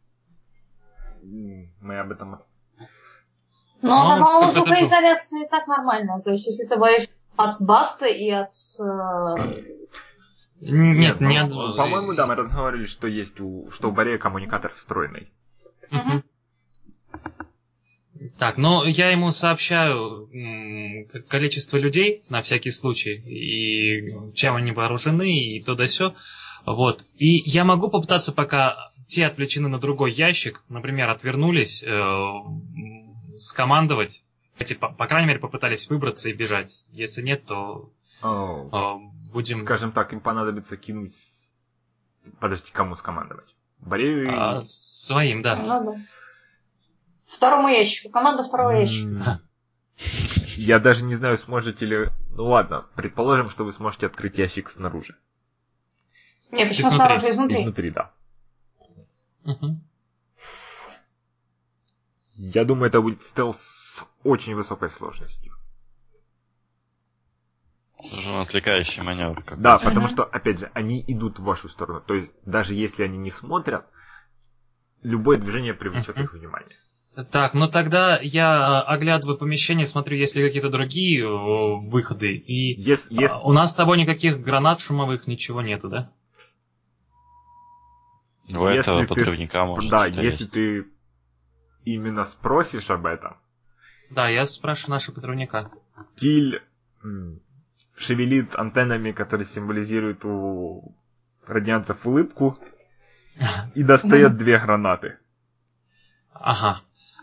мы об этом... Ну, она, по-моему, звукоизоляция и так нормальная. То есть, если ты боишься от Баста и от... Э... Нет, Нет, не от... По-моему, да, мы разговаривали, что есть у... что у Борея коммуникатор встроенный. Угу. Так, ну я ему сообщаю м- количество людей на всякий случай, и чем они вооружены, и то да сё. Вот. И я могу попытаться, пока те отвлечены на другой ящик, например, отвернулись, э- скомандовать. Эти, по-, по крайней мере, попытались выбраться и бежать. Если нет, то oh. э- будем... Скажем так, им понадобится кинуть... Подожди, кому скомандовать? Борею и... А, своим, да. Ну да. Второму ящику. Команда второго ящика. Я даже не знаю, сможете ли... Ну ладно, предположим, что вы сможете открыть ящик снаружи. Не, почему снаружи? Изнутри. Изнутри, да. Угу. Я думаю, это будет стелс с очень высокой сложностью. Нужен отвлекающий маневр какой-то. Да, потому что, опять же, они идут в вашу сторону. То есть, даже если они не смотрят, любое движение привлечет их внимание. Так, ну тогда я оглядываю помещение, смотрю, есть ли какие-то другие о, выходы. И yes, yes. А, у нас с собой никаких гранат шумовых, ничего нету, да? У если этого ты, подрывника может Да, что-то если есть. ты именно спросишь об этом. Да, я спрашиваю нашего подрывника. Киль м, шевелит антеннами, которые символизируют у радианцев улыбку, и достает две гранаты. Ага.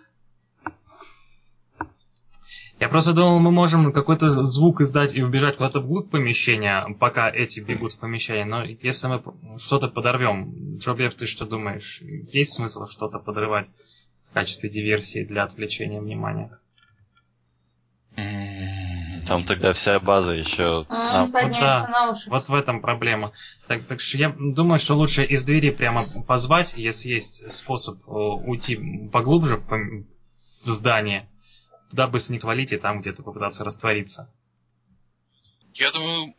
Я просто думал, мы можем какой-то звук издать и убежать куда-то вглубь помещения, пока эти бегут в помещение. Но если мы что-то подорвем, Джобьев, ты что думаешь? Есть смысл что-то подрывать в качестве диверсии для отвлечения внимания? Там тогда вся база еще... А, Вот, да, вот в этом проблема. Так, так что я думаю, что лучше из двери прямо позвать, если есть способ уйти поглубже в, пом... в здание. Туда быстренько свалить и там где-то попытаться раствориться. Я думаю,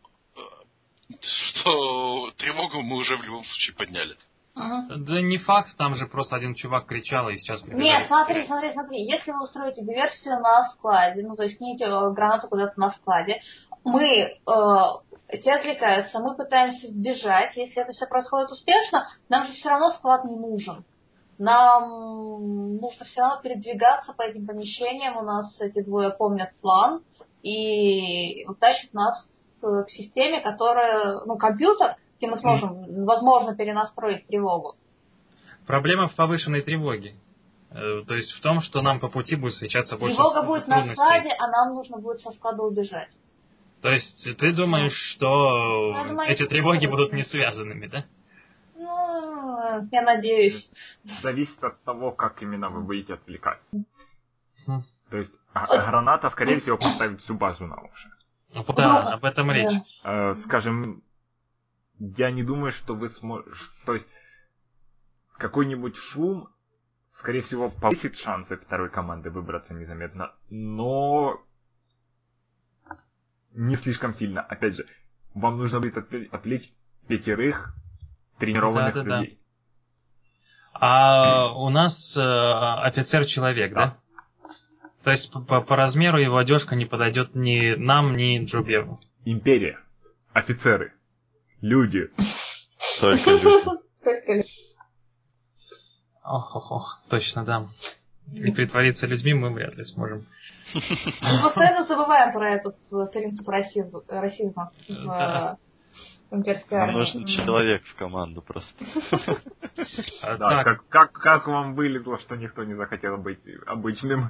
что тревогу мы уже в любом случае подняли. Угу. Да не факт, там же просто один чувак кричал и сейчас прибежал. Нет, смотри, смотри, смотри. Если вы устроите диверсию на складе, ну то есть кинете гранату куда-то на складе, мы, э, те отвлекаются, мы пытаемся сбежать. Если это все происходит успешно, нам же все равно склад не нужен. Нам нужно все равно передвигаться по этим помещениям. У нас эти двое помнят план и утащат нас к системе, которая, ну, компьютер, где мы сможем, mm. возможно, перенастроить тревогу. Проблема в повышенной тревоге. Э, то есть в том, что нам по пути будет встречаться больше тревога будет трудностей. на складе, а нам нужно будет со склада убежать. То есть ты думаешь, что ну, думаю, эти тревоги будут не связанными, да? Ну, я надеюсь. Зависит от того, как именно вы будете отвлекать. Хм. То есть а- граната, скорее всего, поставит всю базу на уши. Вот да, об этом речь. Э, скажем, я не думаю, что вы сможете... То есть какой-нибудь шум, скорее всего, повысит шансы второй команды выбраться незаметно, но не слишком сильно. Опять же, вам нужно будет отвлечь, отвлечь пятерых тренированных Да-да-да. людей. А у нас э, офицер-человек, да? Да. То есть по, по размеру его одежка не подойдет ни нам, ни Джуберу. Империя. Офицеры. Люди. Только люди. Только ли- Ох, ох, ох, точно, да. И притвориться людьми мы вряд ли сможем. Мы постоянно забываем про этот э, принцип расизма, расизма в Да. э, имперской Нам армии. нужен человек в команду просто. А, Да, так, как, как, как вам вылезло, что никто не захотел быть обычным?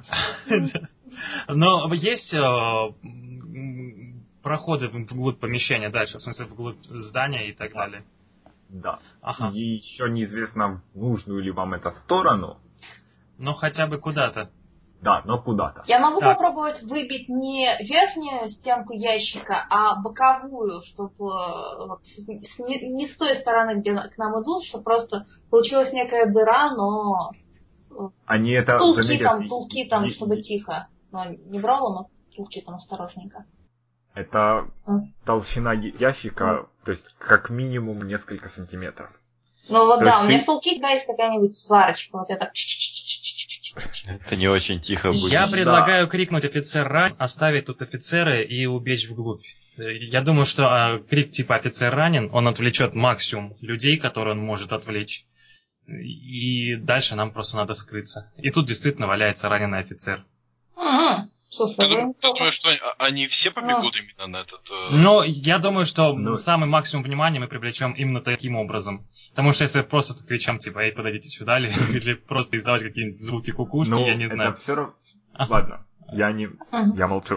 но есть э, м, проходы вглубь помещения дальше, в смысле вглубь здания и так далее. Да. Ага. И еще неизвестно, в нужную ли вам эту сторону. Ну хотя бы куда-то. Да, но куда-то. Я могу Так. попробовать выбить не верхнюю стенку ящика, а боковую, чтобы вот, с- с- не, не с той стороны, где на- к нам идут, чтобы просто получилась некая дыра, но Они это тулки заметят. там, тулки там, И- чтобы и- тихо. Но не брала, но тулки там осторожненько. Это М. толщина я- ящика, то есть как минимум несколько сантиметров. Ну вот То да, есть у меня ты- в тулке всегда есть какая-нибудь сварочка, вот я так... Это не очень тихо будет. Я предлагаю крикнуть офицер ранен, оставить тут офицера и убечь вглубь. Э, Я думаю, что а, крик типа офицер ранен, он отвлечет максимум людей, которые он может отвлечь. И дальше нам просто надо скрыться. И тут действительно валяется раненый офицер. М-м. Слушай, Ты, вы дум- ты думаешь, что они, они все побегут именно на этот... э, Но я думаю, что Ну- самый максимум внимания мы привлечем именно таким образом. Потому что если просто тут кричам, типа, эй, подойдите сюда, или, или просто издавать какие-нибудь звуки кукушки, Ну, я не это знаю. все равно... Ага. Ладно, я не... Мгм. Я молчу.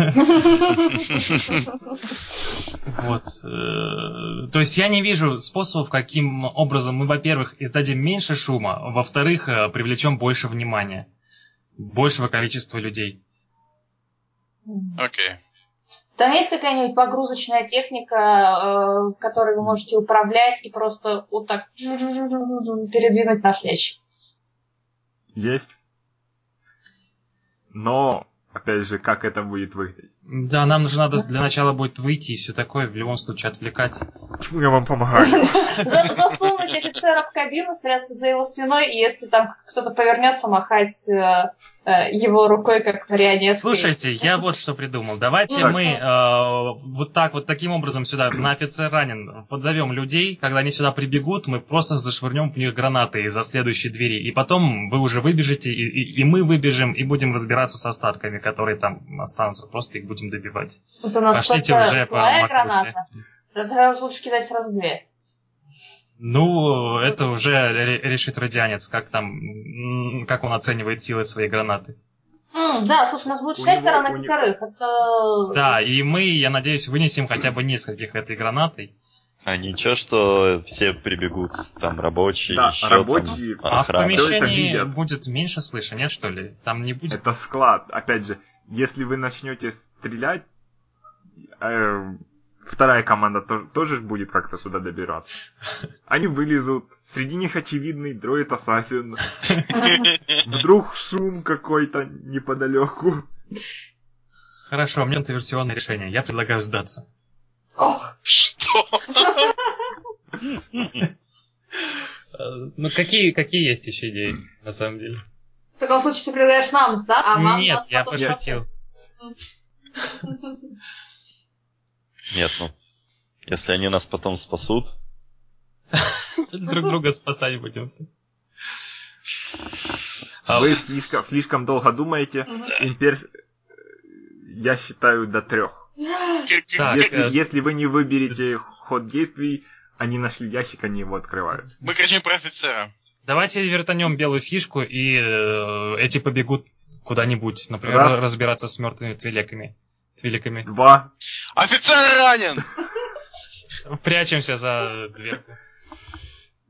Вот. э, То есть я не вижу способов, каким образом мы, во-первых, издадим меньше шума, во-вторых, э, привлечем больше внимания. Большего количества людей. Окей. Там есть какая-нибудь погрузочная техника, э, которой вы можете управлять и просто вот так передвинуть наш ящик? Есть. Но, опять же, как это будет выглядеть? Да, нам же надо для начала будет выйти и все такое, в любом случае отвлекать. Почему я вам помогаю? За- Засунуть офицера в кабину, спрятаться за его спиной, и если там кто-то повернется, махать э, э, его рукой, как марионеткой. Слушайте, я вот что придумал. Давайте Так. мы э, вот так вот таким образом сюда на офицер ранен подзовем людей. Когда они сюда прибегут, мы просто зашвырнем в них гранаты из-за следующей двери. И потом вы уже выбежите, и, и- и мы выбежим, и будем разбираться с остатками, которые там останутся. Просто их будем добивать. Это насколько Пошлите уже по злая макушке. граната. Да тогда лучше кидать сразу две. Ну, это уже ре- решит радианец, как там, м, как он оценивает силы своей гранаты. М, да, слушай, у нас будет У шестеро него- на у него- пятерых. Это... Да, и мы, я надеюсь, вынесем хотя бы нескольких этой гранатой. А ничего, что все прибегут, там, рабочие, Да, еще рабочие. там, А в охрана. Всё это помещении видят. будет меньше слышно, нет, что ли? Там не будет... Это склад. Опять же, если вы начнете стрелять, э, вторая команда тоже, тоже ж будет как-то сюда добираться. Они вылезут. Среди них очевидный дроид-ассасин. Вдруг шум какой-то неподалеку. Хорошо, мне это версионное решение. Я предлагаю сдаться. Ох, Что? Ну, какие, какие есть еще идеи, на самом деле? в таком случае ты предлагаешь нам сдаться, а вам Нет, нас я потом пошутил. Нет, ну, если они нас потом спасут, Друг друга спасать будем. А, Вы слишком, слишком долго думаете. Импер... Я считаю до трех. Так, Если, э, если вы не выберете ход действий, они нашли ящик, они его открывают. Мы кричим про офицера. давайте вертанем белую фишку, и э, эти побегут куда-нибудь, например, Раз. разбираться с мертвыми твиликами. Твиликами. Два. Офицер ранен! Прячемся за дверку.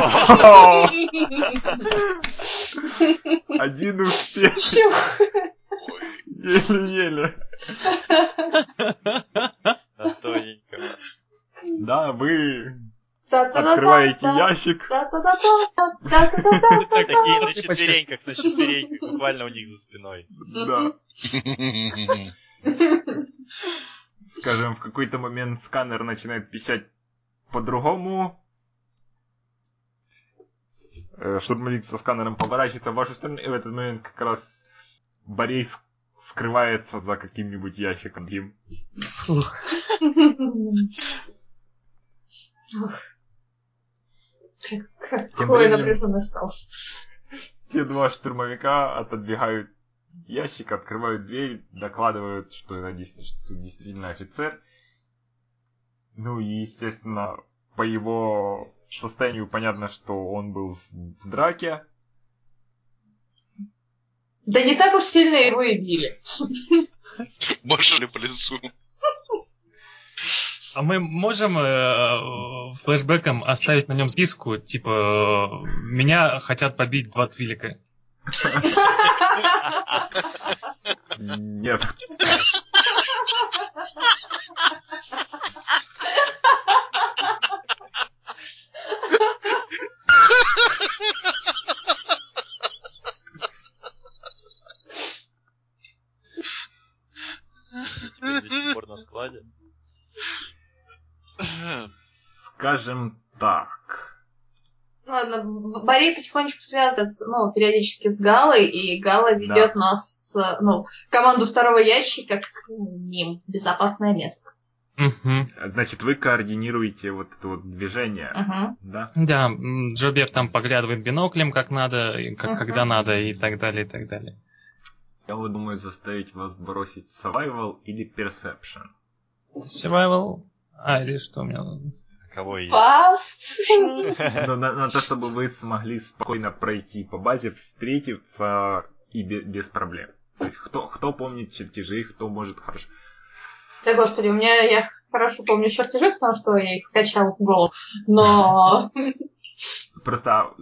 Один успех. Еле-еле. Тоненько. Да, вы открываете ящик. Такие на четвереньках, на четвереньках, буквально у них за спиной. Да. Скажем, в какой-то момент сканер начинает пищать по-другому. Штурмовик со сканером поворачивается в вашу сторону, и в этот момент как раз Борей скрывается за каким-нибудь ящиком. Какой напряженный остался. Те два штурмовика отодвигают ящик, открывают дверь, докладывают, что это действительно офицер. Ну и, естественно, по его состоянию понятно, что он был в драке. Да не так уж сильно его и били. Больше ли по лесу? А мы можем э, флешбеком оставить на нем списку, типа, меня хотят побить два твилика? Нет. Теперь до сих пор на складе. Скажем так. Ладно, Борей потихонечку связывается, ну, периодически с Галой, и Гала ведет Да. нас, ну, команду второго ящика к ним в безопасное место. Угу. Значит, вы координируете вот это вот движение, Угу. да? Да, м, Джобеф там поглядывает биноклем, как надо, и как, Мгм. когда надо, и так далее, и так далее. Я вот думаю заставить вас бросить survival или perception. Survival? А, или что у меня? Кого и... Паст! Но на, на то, чтобы вы смогли спокойно пройти по базе, встретиться и бе- без проблем. То есть кто, кто помнит чертежи, кто может хорошо... Да, господи, у меня я хорошо помню чертежи, потому что я их скачала в голову, но... Просто...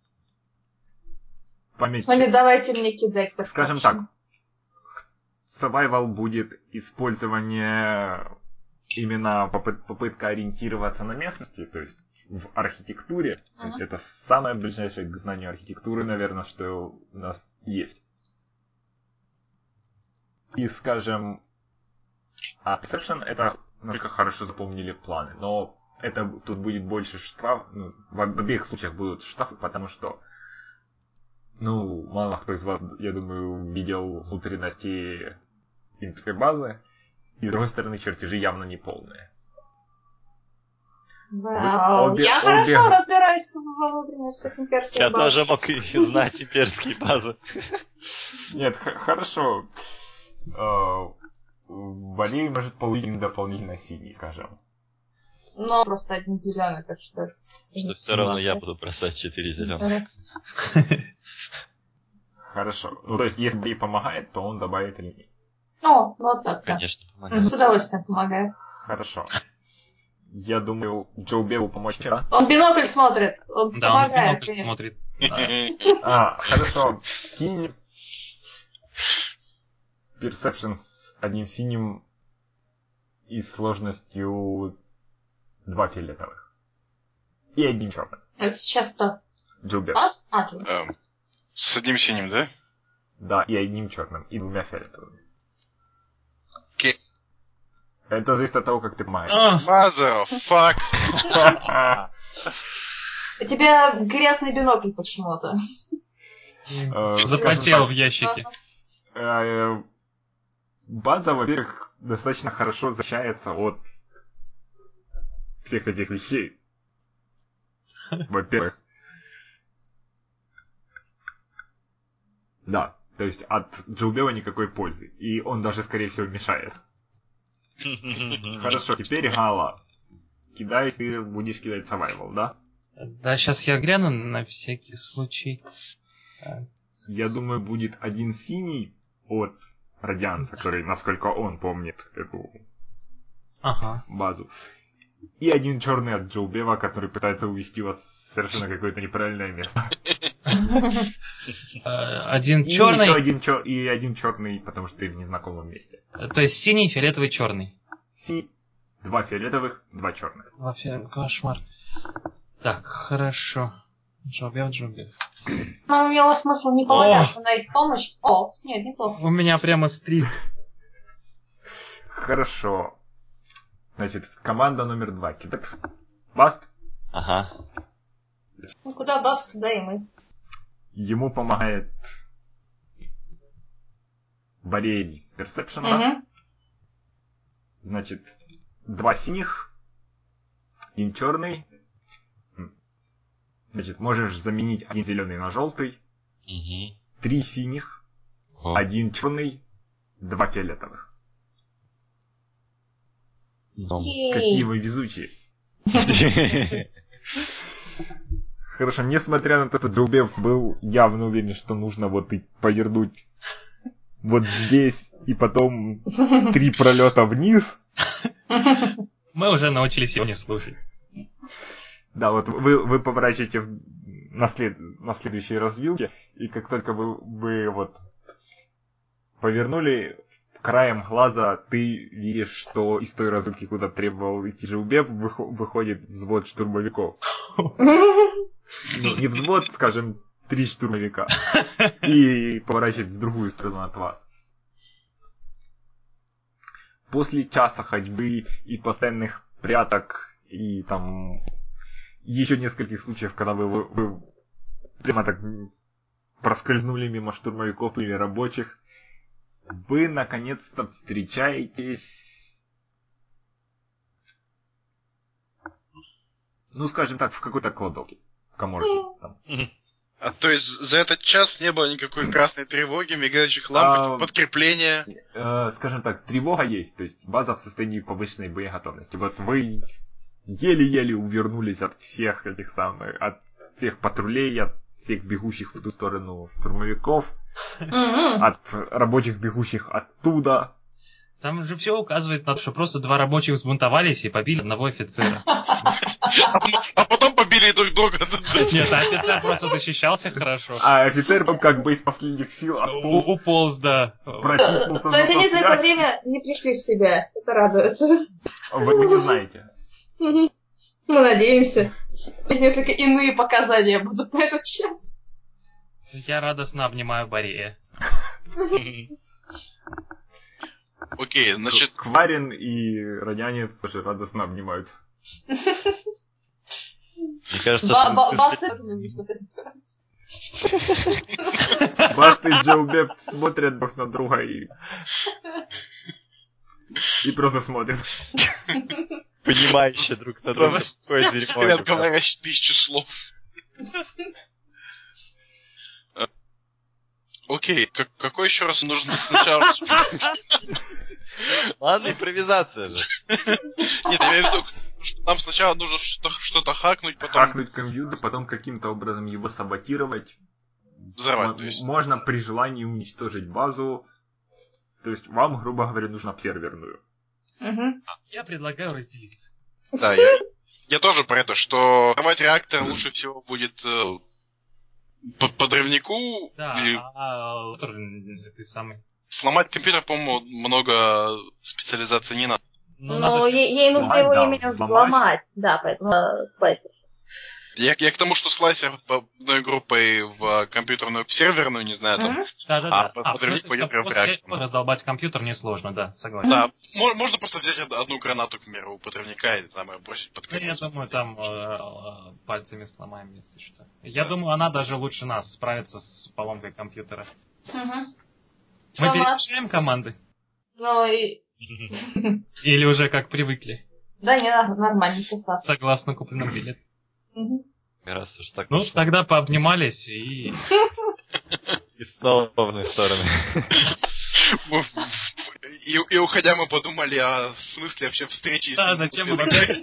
Память... Ну не давайте мне кидать. Скажем так, survival будет использование именно попыт- попытка ориентироваться на местности, то есть в архитектуре. Uh-huh. То есть это самое ближайшее к знанию архитектуры, наверное, что у нас есть. И, скажем, а Perception это насколько хорошо запомнили планы, но это тут будет больше штраф, ну, в обеих случаях будут штрафы, потому что ну, мало кто из вас, я думаю, видел внутренности имперской базы, и с другой стороны чертежи явно не полные. Вау, обе, я обе... хорошо разбираюсь во внутренностях имперской я базы. Я тоже мог и знать имперские базы. Нет, х- хорошо. Валерий может получить дополнительно синий, скажем. Но просто один зеленый, так что... Что все равно я буду бросать четыре зеленых. Хорошо. Ну, то есть, если ей помогает, то он добавит линии. О, вот так, конечно, да. Помогает. С удовольствием помогает. Хорошо. Я думаю, Джо Беву помочь вчера. Он бинокль смотрит, он да, помогает. Да, он бинокль смотрит. А, хорошо. Кинь Perception с одним синим и сложностью два фиолетовых. И одним черным. Это сейчас кто? Джо Бев. А, Джо. Эм, с одним синим, да? Да, и одним черным, и двумя фиолетовыми. Окей. Okay. Это зависит от того, как ты помогаешь. Mother of fuck. У тебя грязный бинокль почему-то. Запотел в ящике. База, во-первых, достаточно хорошо защищается от всех этих вещей. Во-первых. Да, то есть от Джилбева никакой пользы. И он даже, скорее всего, мешает. Хорошо, теперь Гала. Кидай, ты будешь кидать survival, да? Да, сейчас я гляну на всякий случай. Я думаю, будет один синий от Радианца, который, насколько он помнит эту ага. базу. И один черный от Джилбева, который пытается увести вас в совершенно какое-то неправильное место. Один черный. И еще один, чер... и один черный, потому что ты в незнакомом месте. То есть синий, фиолетовый, черный. Синий, два фиолетовых, два черных. Два фиолетовых, кошмар. Так, хорошо. Джобев, Джобев. Но у него смысл не полагаться на их помощь. О, нет, неплохо. У меня прямо стрит. Хорошо. Значит, команда номер два. Кидак. Баст. Ага. Ну, куда Баст, туда и мы. Ему помогает Валерий Perception, угу. да? Значит, два синих, один черный. Значит, можешь заменить один зеленый на желтый. Угу. Три синих, О. один черный, два фиолетовых. Ей. Какие вы везучие. Хорошо, несмотря на то, что Джилбев был явно уверен, что нужно вот и повернуть вот здесь, и потом три пролета вниз. Мы уже научились его не слушать. Да, вот вы, вы поворачиваете на, след, на следующей развилке, и как только вы, вы вот повернули, краем глаза ты видишь, что из той развилки, куда требовал идти Джилбев, выходит взвод штурмовиков. Ну, не взвод, скажем, три штурмовика. И поворачивает в другую сторону от вас. После часа ходьбы и постоянных пряток, и там еще нескольких случаев, когда вы, вы, вы прямо так проскользнули мимо штурмовиков или рабочих, вы наконец-то встречаетесь, ну, скажем так, в какой-то кладовке. Коморке. Там. А то есть за этот час не было никакой красной тревоги, мигающих ламп, а, подкрепления? Э, скажем так, тревога есть, то есть база в состоянии повышенной боеготовности. Вот вы еле-еле увернулись от всех этих самых, от всех патрулей, от всех бегущих в ту сторону штурмовиков, М-м. от рабочих, бегущих оттуда. Там же все указывает на то, что просто два рабочих взбунтовались и побили одного офицера. А потом побили друг друга. Нет, а офицер просто защищался хорошо. А офицер как бы из последних сил У- отполз, Уполз, да. протиснулся То есть за они за это тот ящик. время не пришли в себя. Это радует. Вы, вы не знаете. Мгм. Мы надеемся. Несколько иные показания будут на этот счет. Я радостно обнимаю Борея. Окей, значит, Кварин и Родянец тоже радостно обнимают. Мне кажется, Ба- что ба- ты- Баста это не будет разбираться. Баст и Джоубеф смотрят друг на друга и... И просто смотрят. понимающие друг на друга. Какое дерьмо. взгляд, ребята. говорящий тысячу слов. Э, Окей, как- какой еще раз нужно сначала... Ладно, импровизация же. Нет, я имею в виду, что нам сначала нужно что-то, что-то хакнуть, потом Хакнуть компьютер, потом каким-то образом его саботировать. взорвать. Мо- То есть. Можно при желании уничтожить базу. То есть вам, грубо говоря, нужно обсерверную. Мгм. Я предлагаю разделиться. Да, я, я тоже про это, что взорвать реактор лучше всего будет э, по подрывнику Да, или а, а, ты самый. сломать компьютер, по-моему, много специализации не надо. Ну, Но надо... ей, ей нужно Сломать, его да, именно взломать. взломать. Да, поэтому э, слайсер. Я, я к тому, что слайсер по одной группой в компьютерную, в серверную, не знаю, там. Мгм. Да-да-да. А, А, в подрывник смысле, пойдет что прям в после реактор. этого раздолбать компьютер несложно, да, согласен. Да, мо- можно просто взять од- одну гранату, к примеру, у подрывника и там её бросить под Ну, я колеса. думаю, там э, э, пальцами сломаем, если что. Я думаю, она даже лучше нас справится с поломкой компьютера. Мгм. Мы Что, Маш? переключаем команды? Ну и... Или уже как привыкли? Да, не надо, нормально, все осталось. Согласно купленным билетам. Мгм. Раз уж так Ну, пошло. тогда пообнимались и... И снова в одной стороны. И, и уходя мы подумали о смысле вообще встречи. Да, зачем мы вообще...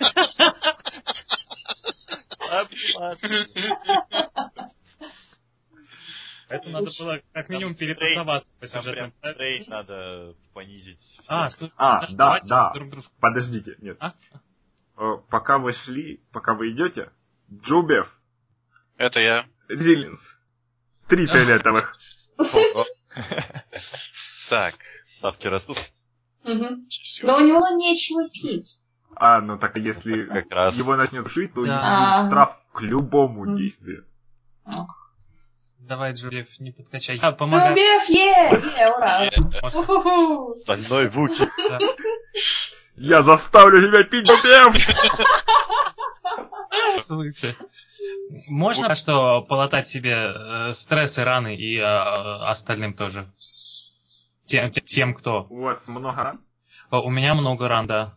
Это надо было как минимум перетасоваться по Там сюжетным. прям трейд надо понизить. А, слушай, А, да, да, давайте да. друг дружку. Подождите, нет. А? Э, Пока вы шли, пока вы идете, Джубев, Это я. Зилинс, три фиолетовых. Ого. Так. Ставки растут. Мгм. Но у него нечего пить. А, ну так если Как раз. его начнет душить, то Да. будет штраф к любому Мгм. действию. Давай, Джулиев, не подкачай. Я помогаю. Джубев, е, е, ура. Может, Уху. Стальной Вуки. да. Я заставлю тебя пить, Джубев! Слушай. Можно что, полатать себе э, стресс и раны и э, остальным тоже? С- Тем, тем, кто... У вас много ран? О, У меня много ран, да.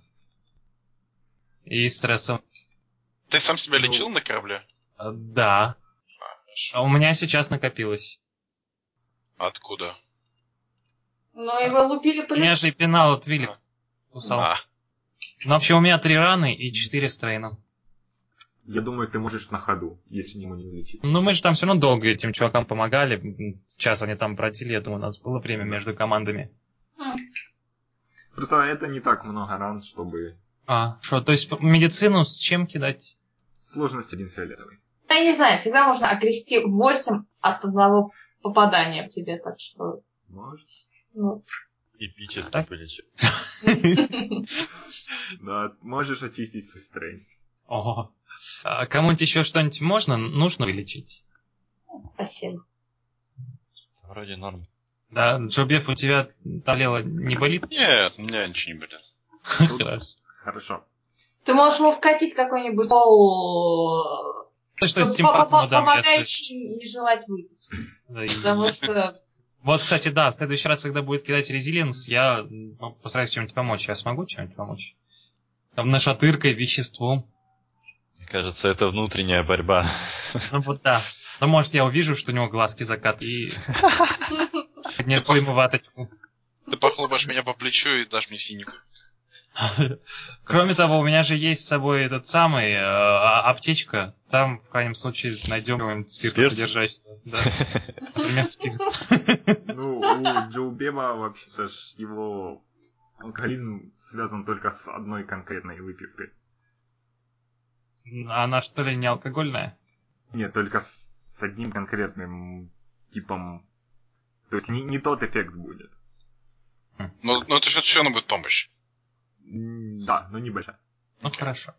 И стрессов. Ты сам себя Ну. лечил на корабле? Э, Да. А у меня сейчас накопилось. Откуда? Ну, его лупили по Меня лицу. же и пенал от Вилли кусал. А, Ну, вообще, у меня три раны и четыре стрейна. Я думаю, ты можешь на ходу, если ему не лечить. Ну, мы же там все равно долго этим чувакам помогали. М, Час они там бродили, я думаю, у нас было время между командами. Просто это не так много ран, чтобы... А, что, то есть п- медицину с чем кидать? Сложность один фиолетовый. Я не знаю, всегда можно окрести восемь от одного попадания в тебе, так что... Может? Ну, Эпически Так. полечу. Да, можешь очистить свой стрейн. Ого. А кому-нибудь еще что-нибудь можно? Нужно вылечить? спасибо. Вроде норм. Да, Джобеф, у тебя талело не болит? нет, у меня ничего не болит. Хорошо. Хорошо. Ты можешь ему вкатить какой-нибудь пол... Ну, что с по- стимпанком по- дам, если... помогающий не желать выпить. Да, и- Потому что... Вот, кстати, да, в следующий раз, когда будет кидать резилинс, я ну, постараюсь чем-нибудь помочь. Я смогу чем-нибудь помочь? Там нашатыркой, веществом. Мне кажется, это внутренняя борьба. Ну вот да. Ну, может, я увижу, что у него глазки закат, и поднесу ему ваточку. Ты похлопаешь меня по плечу и дашь мне синюю. Кроме того, у меня же есть с собой этот самый э, аптечка. Там, в крайнем случае, найдем какого-нибудь спиртосодержащего. Да. Например, спирт. Ну, у Джо Беба вообще-то ж его алкоголизм связан только с одной конкретной выпивкой. Она что ли не алкогольная? Нет, только с одним конкретным типом. То есть не, не тот эффект будет. Ну, ну это все равно будет помощь. Да, но небольшая. Ну, okay. Хорошо.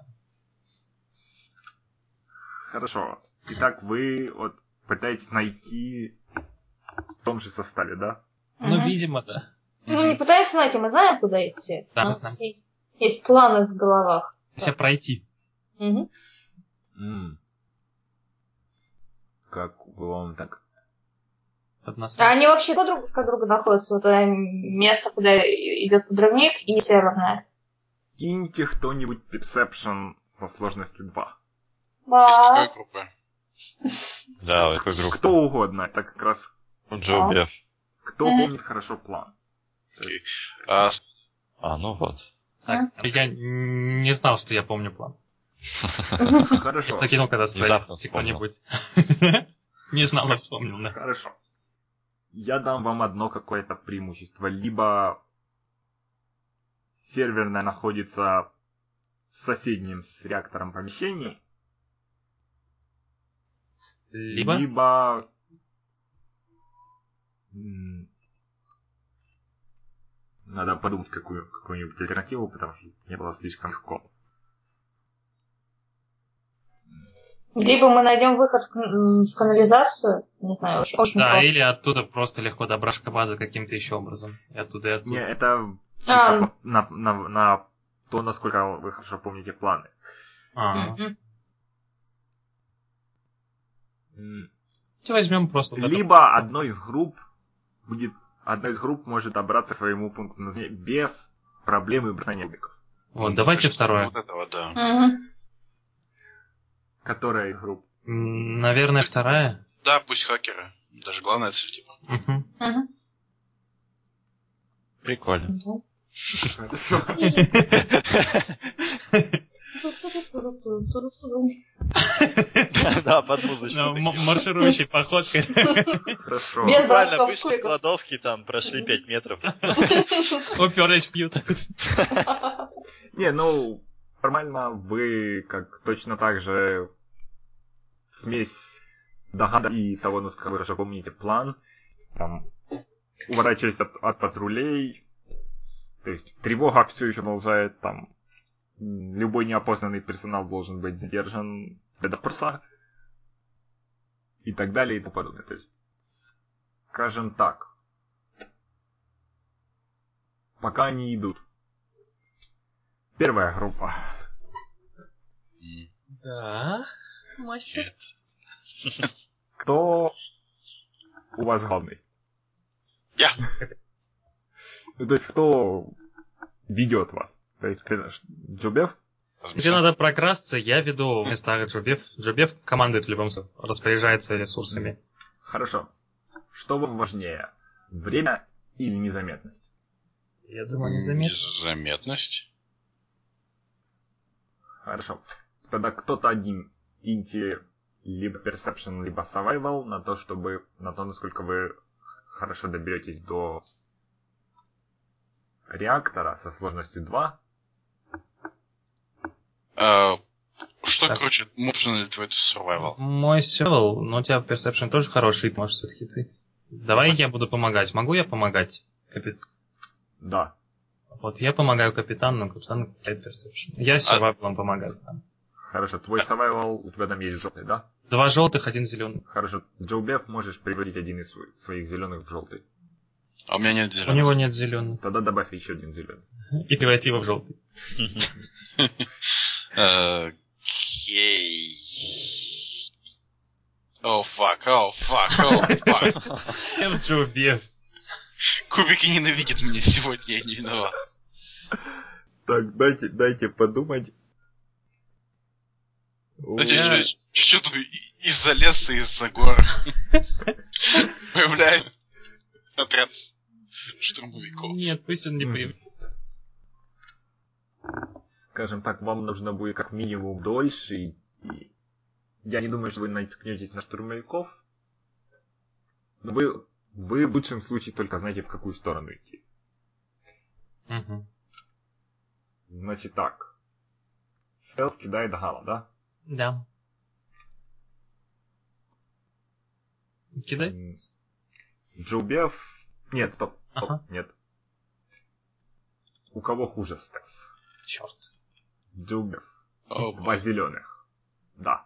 Хорошо. Итак, вы вот пытаетесь найти в том же составе, да? Ну, угу. Видимо, да. Ну, не пытаемся найти, мы знаем, куда идти. Да, у нас есть, есть планы в головах. Все пройти. Угу. Mm. Как вам так? А они вообще друг друг от друга находятся? Вот это место, куда идет подрывник, и северное. Киньте кто-нибудь Perception со сложностью два. Бас. Да, какой группа? Кто угодно, это как раз... Джо Беф. Кто mm-hmm. помнит хорошо план? Okay. А, а, ну вот. Так, я не знал, что я помню план. Хорошо. Что кинул, когда спросил кто-нибудь. Не знал, но вспомнил, да. Хорошо. Я дам вам одно какое-то преимущество. Либо серверная находится в соседнем с реактором помещении. Либо? Либо... Надо подумать какую, какую-нибудь альтернативу, потому что не было слишком легко. Либо мы найдем выход в, в канализацию, не знаю, очень, очень Да, просто. Или оттуда просто легко добраться к базе каким-то еще образом. И оттуда, и оттуда. Не, это а. по, на, на, на то, насколько вы хорошо помните планы. А. Mm-hmm. Давайте возьмем просто... Либо одной из групп будет... Одна из групп может добраться к своему пункту назначения без проблем и бросания бегов. Вот, давайте второе. Вот этого, да. Mm-hmm. Которая из групп? Наверное, вторая. Да, пусть хакеры. Даже главная цель, типа. Uh-huh. Uh-huh. Прикольно. Хорошо. Да, под музычку. Марширующей походкой. Хорошо. Без Правильно, вышли в кладовки, там прошли пять метров. Уперлись в пьют. Не, ну, формально вы как точно так же смесь догадок и того, насколько вы хорошо помните план, там, уворачиваясь от, от патрулей, то есть тревога все еще продолжает, там, любой неопознанный персонал должен быть задержан для допроса, и так далее, и тому подобное. То есть, скажем так, пока они идут. Первая группа. Да, мастер. Кто у вас главный? Я. Ну, то есть, кто ведет вас? То есть, Джобев? Где надо прокрасться, я веду в местах Джобев. Джобев командует в любом случае, распоряжается ресурсами. Хорошо. Что вам важнее? Время или незаметность? Я думаю, незаметность. Незаметность. Хорошо. Тогда кто-то один киньте либо Perception, либо Survival на то, чтобы... на то, насколько вы хорошо доберетесь до реактора со сложностью два. А, что, так. короче, можно ли твой survival? Мой survival, но у тебя Perception тоже хороший, может, все-таки ты. Давай я буду помогать. Могу я помогать? Капит... Да. Вот я помогаю капитану, но капитан кидает Perception. Я survival а... помогаю. Хорошо, твой survival, у тебя там есть желтый, да? Два желтых, один зеленый. Хорошо, Джоубеф, можешь превратить один из своих зеленых в желтый. А у меня нет зеленого. У него нет зеленого. Тогда добавь еще один зеленый. И преврати его в желтый. Окей. О, фак, о, фак, о, фак. Джоубеф. Кубики ненавидят меня сегодня, я не виноват. Так, дайте, дайте подумать. Знаете, что тут из-за леса, из-за гор появляется отряд штурмовиков. Нет, пусть он не появится. скажем так, вам нужно будет как минимум дольше, и, и я не думаю, что вы наткнетесь на штурмовиков, но вы, вы в лучшем случае только знаете, в какую сторону идти. Угу. Значит так. Стелс кидает Гала, да? Да. Кидай. Джоубев... Нет, стоп, стоп, Ага. нет. У кого хуже стелс? Черт. Джоубев. О, Два зеленых. Да.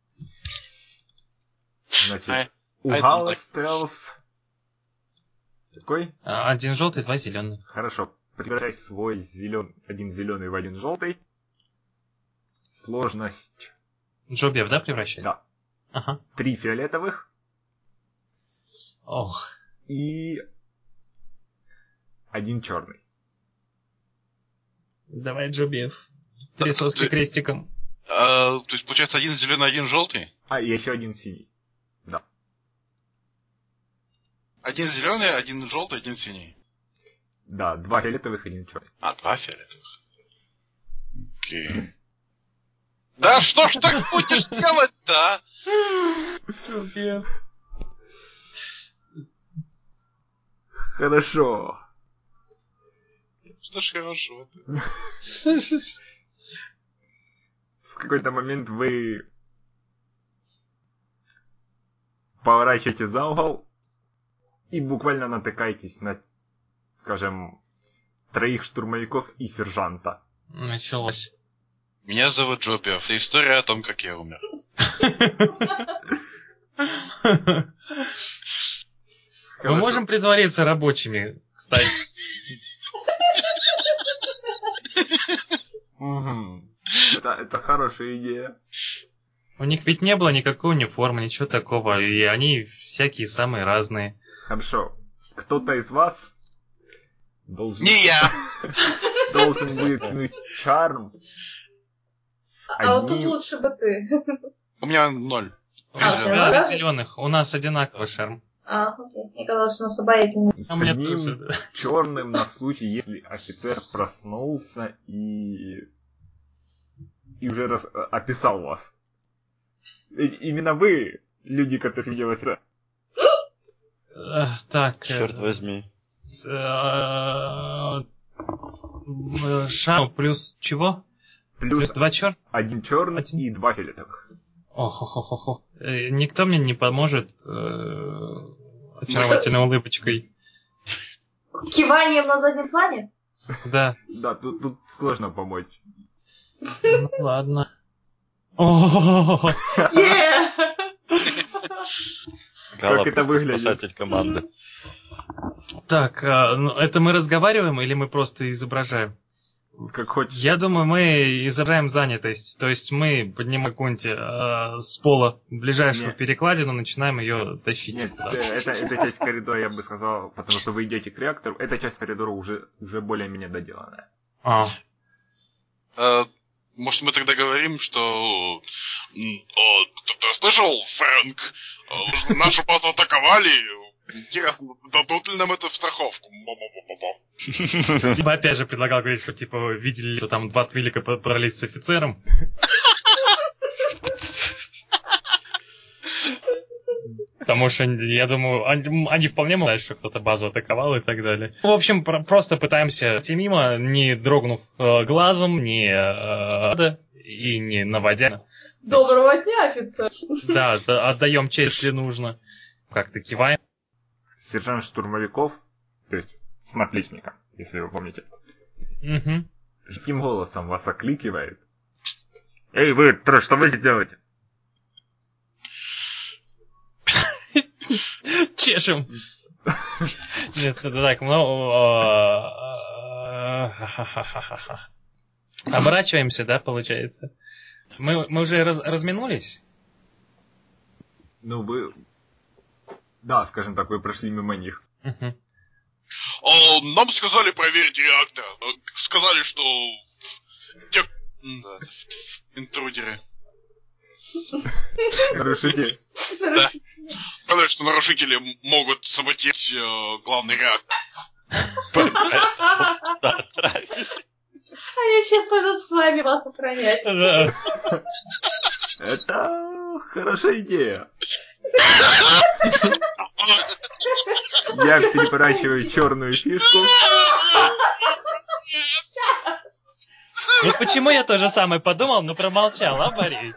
Значит, I- у I don't Гала like- стелс... Какой? А, Один желтый, два зеленых. Хорошо. Превращай свой зелен... один зеленый в один желтый. Сложность... Джобев, да, превращать? Да. Ага. Три фиолетовых Ох. и один черный. Давай, Джобев. Три соски ты- крестиком. А, то есть, получается, один зеленый, один желтый? А, и еще один синий. Да. Один зеленый, один желтый, один синий. Да, два фиолетовых и один черный. А, два фиолетовых. Окей. Да что ж так будешь делать-то, а? Джобев. Хорошо. Что ж хорошо. В какой-то момент вы поворачиваете за угол и буквально натыкаетесь на, скажем, троих штурмовиков и сержанта. Началось. Меня зовут Джобиов. Это история о том, как я умер. Мы Хорошо. можем притвориться рабочими, кстати. Мгм. Это, это хорошая идея. У них ведь не было никакой униформы, ничего такого, и они всякие самые разные. Хорошо. Кто-то из вас должен, Не я! должен выкинуть чарм. А вот тут Одним- лучше бы ты. У меня ноль. У А, нас всё, да, да? зеленых, у нас одинаковый шарм. А, окей. Мне казалось, что у нас обаятельный. с А мне одним тоже, да. черным на случай, если офицер проснулся и и уже раз... описал вас. И- именно вы, люди, которые видели офицера. Э, Так. Черт э, возьми. э, э, Шарм плюс чего? Плюс Плюс два черт? один черный Один. и два фиолетовых. Ох-ох-ох-ох. Э, Никто мне не поможет э, очаровательной улыбочкой. Киванием на заднем плане? Да. Да, тут, тут сложно помочь. Ну ладно. О, Е! Гала это просто выглядит? спасатель команды. Так, а, ну, это мы разговариваем или мы просто изображаем? Как хочешь. Я думаю, мы изображаем занятость. То есть мы поднимаем какую-нибудь э, с пола ближайшую Нет. перекладину, начинаем ее тащить. Нет, туда. э, это, эта часть коридора, я бы сказал, потому что вы идете к реактору, эта часть коридора уже, уже более-менее доделанная. А, Э, Может, мы тогда говорим, что... м, о, ты, ты слышал, Фрэнк? Э, Нашу базу атаковали. Интересно, дадут ли нам это в страховку? Мо-мо-мо-мо. я бы опять же предлагал говорить, что типа видели, что там два твилика подрались с офицером. Потому что, я думаю, они, они вполне могут знать, что кто-то базу атаковал и так далее. В общем, про- просто пытаемся идти мимо, не дрогнув э, глазом, не э, и не наводя. Доброго дня, офицер. Да, да, отдаем честь, если нужно. Как-то киваем. Сержант штурмовиков, то есть с наплечником, если вы помните, Угу. женским голосом вас окликивает. Эй, вы, тро, что вы здесь делаете? Чешем. Нет, это так, ну... Оборачиваемся, да, получается? Мы, мы уже раз- разминулись? Ну, вы... Да, скажем так, вы прошли мимо них. Мгм. О, нам сказали проверить реактор. Э, Сказали, что... Те... м, да, интрудеры. Нарушите. Да. Сказали, что нарушители м- могут саботировать э, главный реактор. Они сейчас пойдут с вами вас охранять. Это хорошая идея. Я переворачиваю черную фишку. Вот почему я то же самое подумал, но промолчал, а, Борей?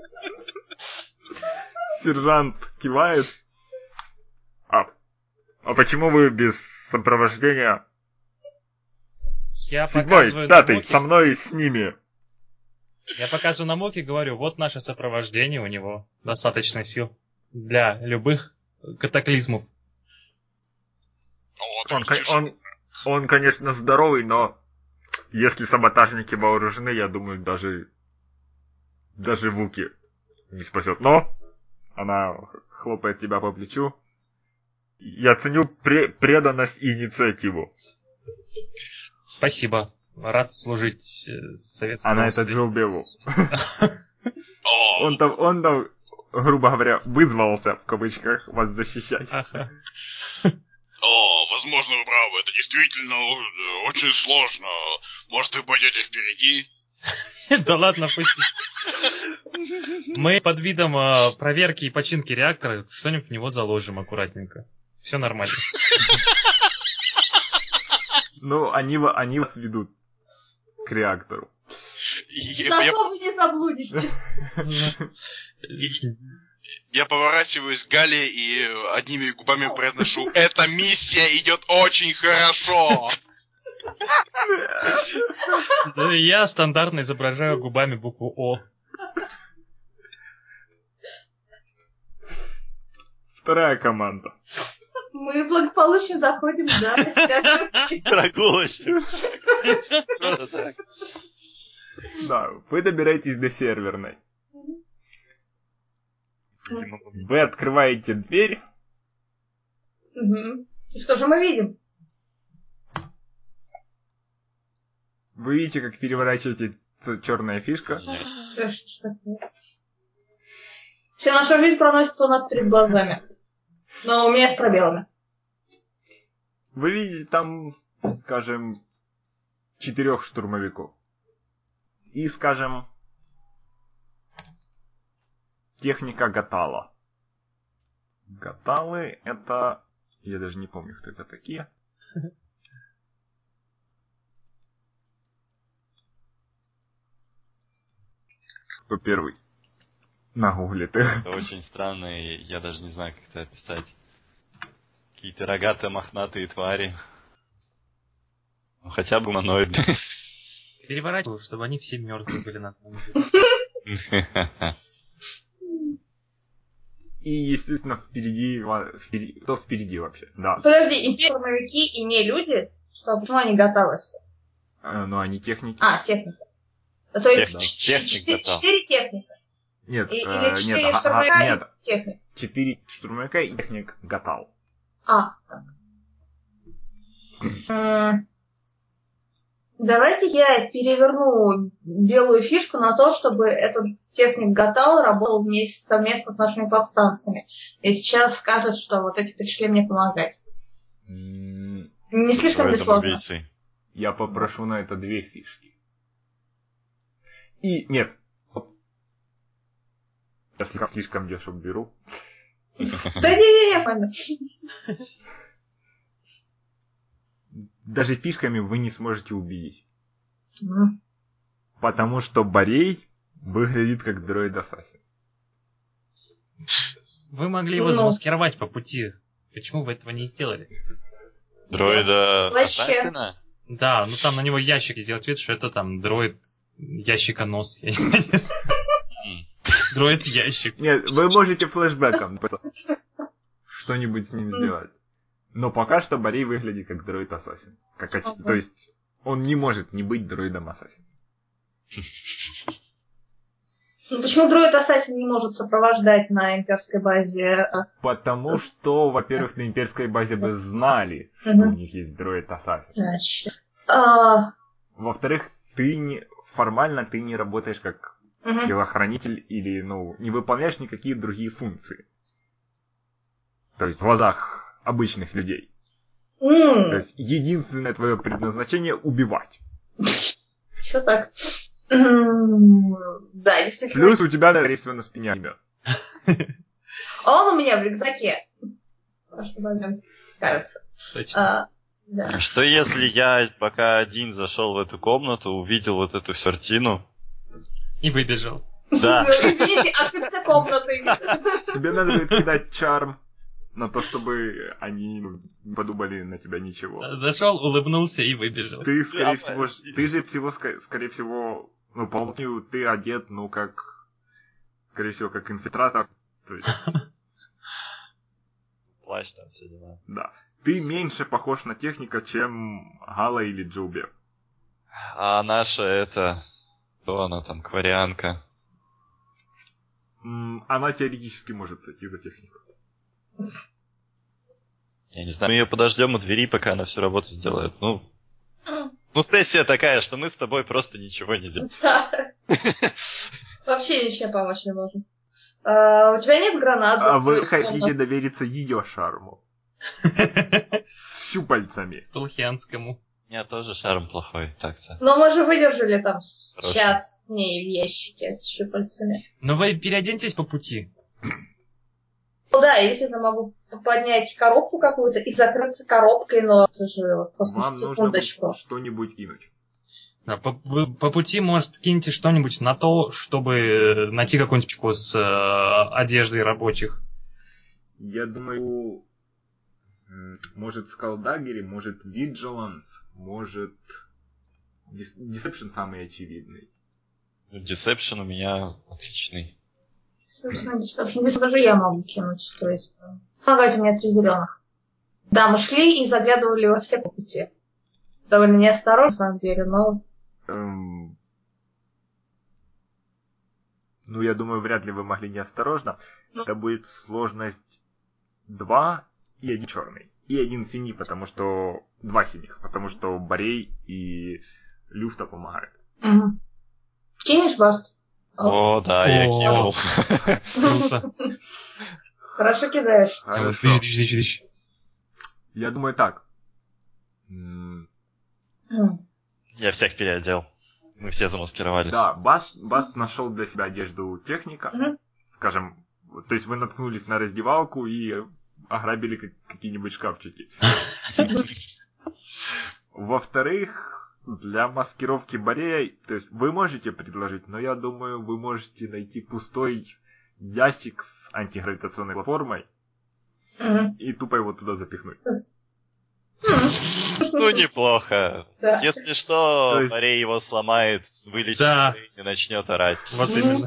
Сержант кивает. А, а почему вы без сопровождения? Я Седьмой, показываю на пятый, Муки, со мной и с ними. я показываю на Муки, говорю, вот наше сопровождение, у него достаточно сил для любых катаклизмов. Он, он, он, конечно, здоровый, но если саботажники вооружены, я думаю, даже даже Вуки не спасет. Но она хлопает тебя по плечу. Я ценю пре- преданность и инициативу. Спасибо. Рад служить э, советскому... Она это Джилл Беллу. Он там, он там, грубо говоря, вызвался, в кавычках, вас защищать. Ага. О, возможно, вы правы. Это действительно э, очень сложно. Может, вы пойдете впереди? Да ладно, пусть. Мы под видом э, проверки и починки реактора что-нибудь в него заложим аккуратненько. Все нормально. Ну, они, ва- они вас ведут к реактору. Я, Зато я- вы не заблудитесь. я поворачиваюсь к Гале и одними губами произношу: эта миссия идет очень хорошо. Да, я стандартно изображаю губами букву О. Вторая команда. Мы благополучно доходим до... Прогулочник. Просто так. Да, вы добираетесь до серверной. Вы открываете дверь. Мгм. И что же мы видим? Вы видите, как переворачиваете черная фишка. Да что ж такое? Вся наша жизнь проносится у нас перед глазами. Но у меня с пробелами. Вы видите там, скажем, четырех штурмовиков. И, скажем, техника Гатала. Гаталы это... Я даже не помню, кто это такие. Кто первый? Нагуглит их. Это очень странно, и я даже не знаю, как это описать. Какие-то рогатые мохнатые твари. Ну, хотя бы гуманоиды. Переворачиваю, чтобы они все мертвые были на самом деле. И, естественно, впереди... ва- впереди кто впереди вообще? Да. Подожди, и штурмовики, и не люди? Что, почему они готовы все? Э, Но они техники. А, техника. То есть Техник, ч- техник четыре готов. четыре техника. Нет, И- э, Или четыре нет, га- га- штурмовика нет, и техник. четыре штурмовика и техник Гатал. А, так. М, Давайте я переверну белую фишку на то, чтобы этот техник Гатал работал вместе совместно с нашими повстанцами. И сейчас скажут, что вот эти пришли мне помогать. М, Не слишком ли Дроидом сложно? убийцей. Я попрошу на это две фишки. И нет. Стоп. Я слишком, слишком дешево беру. Да не-не-не, пойму. Даже фишками вы не сможете убедить. Мгм. Потому что Борей выглядит как дроид-ассасин. Вы могли его Ну. замаскировать по пути. Почему вы этого не сделали? Дроида Плаще. Ассасина? Да, ну там на него ящик и сделать вид, что это там дроид ящиконос. Я не знаю. М. Дроид ящик. Нет, вы можете флешбеком что-нибудь с ним сделать. Но пока что Борей выглядит как дроид-ассасин. Как оч- Ага. То есть он не может не быть дроидом-ассасином. Ну, почему дроид Ассасин не может сопровождать на имперской базе? а, Потому что, во-первых, на имперской базе бы знали, что Мгм. у них есть дроид-ассасин. Значит, а, Во-вторых, ты не формально ты не работаешь как мгм. телохранитель или, ну, не выполняешь никакие другие функции. То есть в глазах обычных людей. То М, есть единственное твое предназначение убивать. Все так. Да, действительно. Плюс у тебя, скорее всего, на спине огнемет. А он у меня в рюкзаке. В прошлый момент, кажется. Точно. А, да. Что если я пока один зашел в эту комнату, увидел вот эту всю картину? И выбежал. Да. Извините, ошибся комнатой. Тебе надо будет кидать чарм на то, чтобы они не подумали на тебя ничего. Зашел, улыбнулся и выбежал. Ты, скорее Я всего, прости. ты же всего, ска- скорее всего, ну, по умолчанию ты одет, ну, как, скорее всего, как инфильтратор. То есть, Плащ там, все дела. да. Ты меньше похож на техника, чем Гала или Джоуби. А наша это... Кто она там, кварианка? М, Она теоретически может сойти за технику. Я не знаю. Мы ее подождем у двери, пока она всю работу сделает. Ну, ну сессия такая, что мы с тобой просто ничего не делаем. Да. Вообще ничем помочь не можем. А, у тебя нет гранат за А вы твою хотите комнату? довериться ее шарму. С щупальцами. Толхианскому. У меня тоже шарм плохой, так-то. Но мы же выдержали там Хорошо. час с ней в ящике с щупальцами. Но вы переоденьтесь по пути. Ну да, если я могу поднять коробку какую-то и закрыться коробкой, но это же вот просто Вам нужно секундочку. будет что-нибудь кинуть. Да, по, вы по пути, может, киньте что-нибудь на то, чтобы найти какую-нибудь чеку с э, одеждой рабочих. Я думаю, м, может скалдагери, может Vigilance, может Дис- Deception самый очевидный. Deception у меня отличный. Собственно, собственно, здесь даже я могу кинуть. То есть, там. Ага, у меня три зеленых. Да, мы шли и заглядывали во все пути. Довольно неосторожно, на самом деле, но... Эм, Ну, я думаю, вряд ли вы могли неосторожно. Ну. Это будет сложность два и один черный. И один синий, потому что... Два синих, потому что Борей и Люфта помогают. Угу. Кинешь, Баст? О, да, я О. кинул. Круто. Хорошо кидаешь. Хорошо. Тысяч, тысяч, тысяч, тысяч. Я думаю так. М, М. Я всех переодел. Мы все замаскировались. Да, Баст, Баст нашел для себя одежду техника. Мгм. Скажем, то есть вы наткнулись на раздевалку и ограбили как- какие-нибудь шкафчики. Во-вторых, для маскировки Борея, то есть вы можете предложить, но я думаю, вы можете найти пустой ящик с антигравитационной платформой Мгм. и тупо его туда запихнуть. Ну, неплохо. Да. Если что, То есть- Борей его сломает, вылечит Да. и начнет орать. Вот Мгм. именно.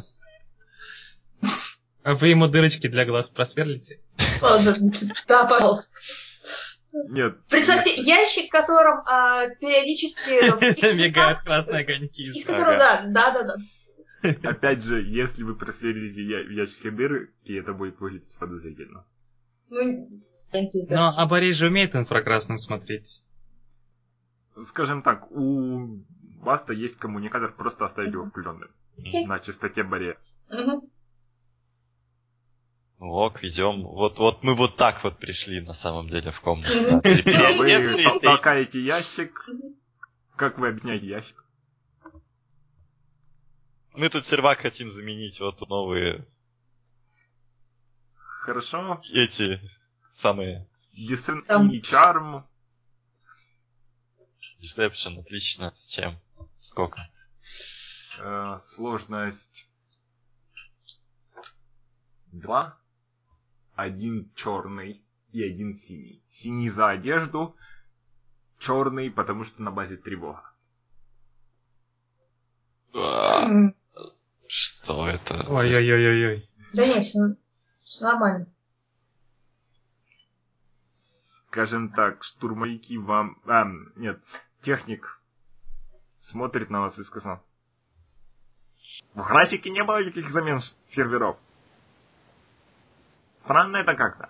А вы ему дырочки для глаз просверлите? О, да, да, пожалуйста. Нет. Представьте, ящик, в котором а, периодически... в каких-то Мигают местах- красные огоньки. Из которого, да, да, да, да. Опять же, если вы просверлите я- в ящике дырки, это будет выглядеть подозрительно. Ну, такие, да. Но а Борей же умеет инфракрасным смотреть. Скажем так, у Баста есть коммуникатор, просто оставить его включенным на частоте Борея. Мгм. Ну, ок, идем. Вот, вот мы вот так вот пришли на самом деле в комнату. Мгм. Да, А вы переодевшиеся тол- и- толкаете ящик. Как вы объясняете ящик? Мы тут сервак хотим заменить, вот тут новые Хорошо. эти самые Десцент Там. и Чарм. Deception, отлично. С чем? Сколько? Э, сложность два. Один черный и один синий. Синий за одежду. Черный, потому что на базе тревога. А, М. Что это? за- Ой-ой-ой-ой-ой. Да нет, все, нормально. Скажем так, штурмовики вам... А, нет, техник смотрит на вас и сказал. В графике не было никаких замен серверов. Странно это как-то.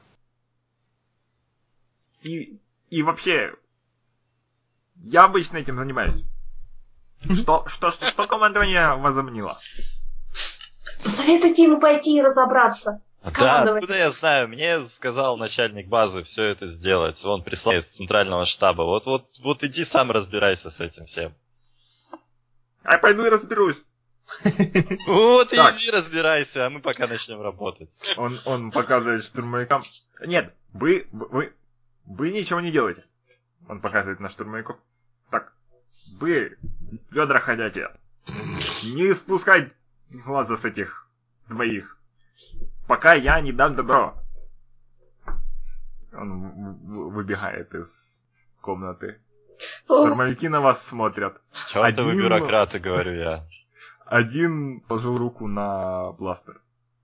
И, и вообще, я обычно этим занимаюсь. Что, что, что, что командование возомнило? Посоветуйте ему пойти и разобраться с Да, командованием. откуда я знаю? Мне сказал начальник базы все это сделать. Он прислал из центрального штаба. Вот, вот, вот иди сам разбирайся с этим всем. А я пойду и разберусь. Вот и Так. иди разбирайся, а мы пока начнем работать. Он, он показывает штурмовикам. Нет, вы, вы, вы ничего не делаете. Он показывает на штурмовиков. Так, вы, ведра ходячие, не спускать глаза с этих двоих, пока я не дам добро. Он в- в- выбегает из комнаты. Штурмовики на вас смотрят. Чёртовы Один- бюрократы, говорю я. Один положил руку на бластер.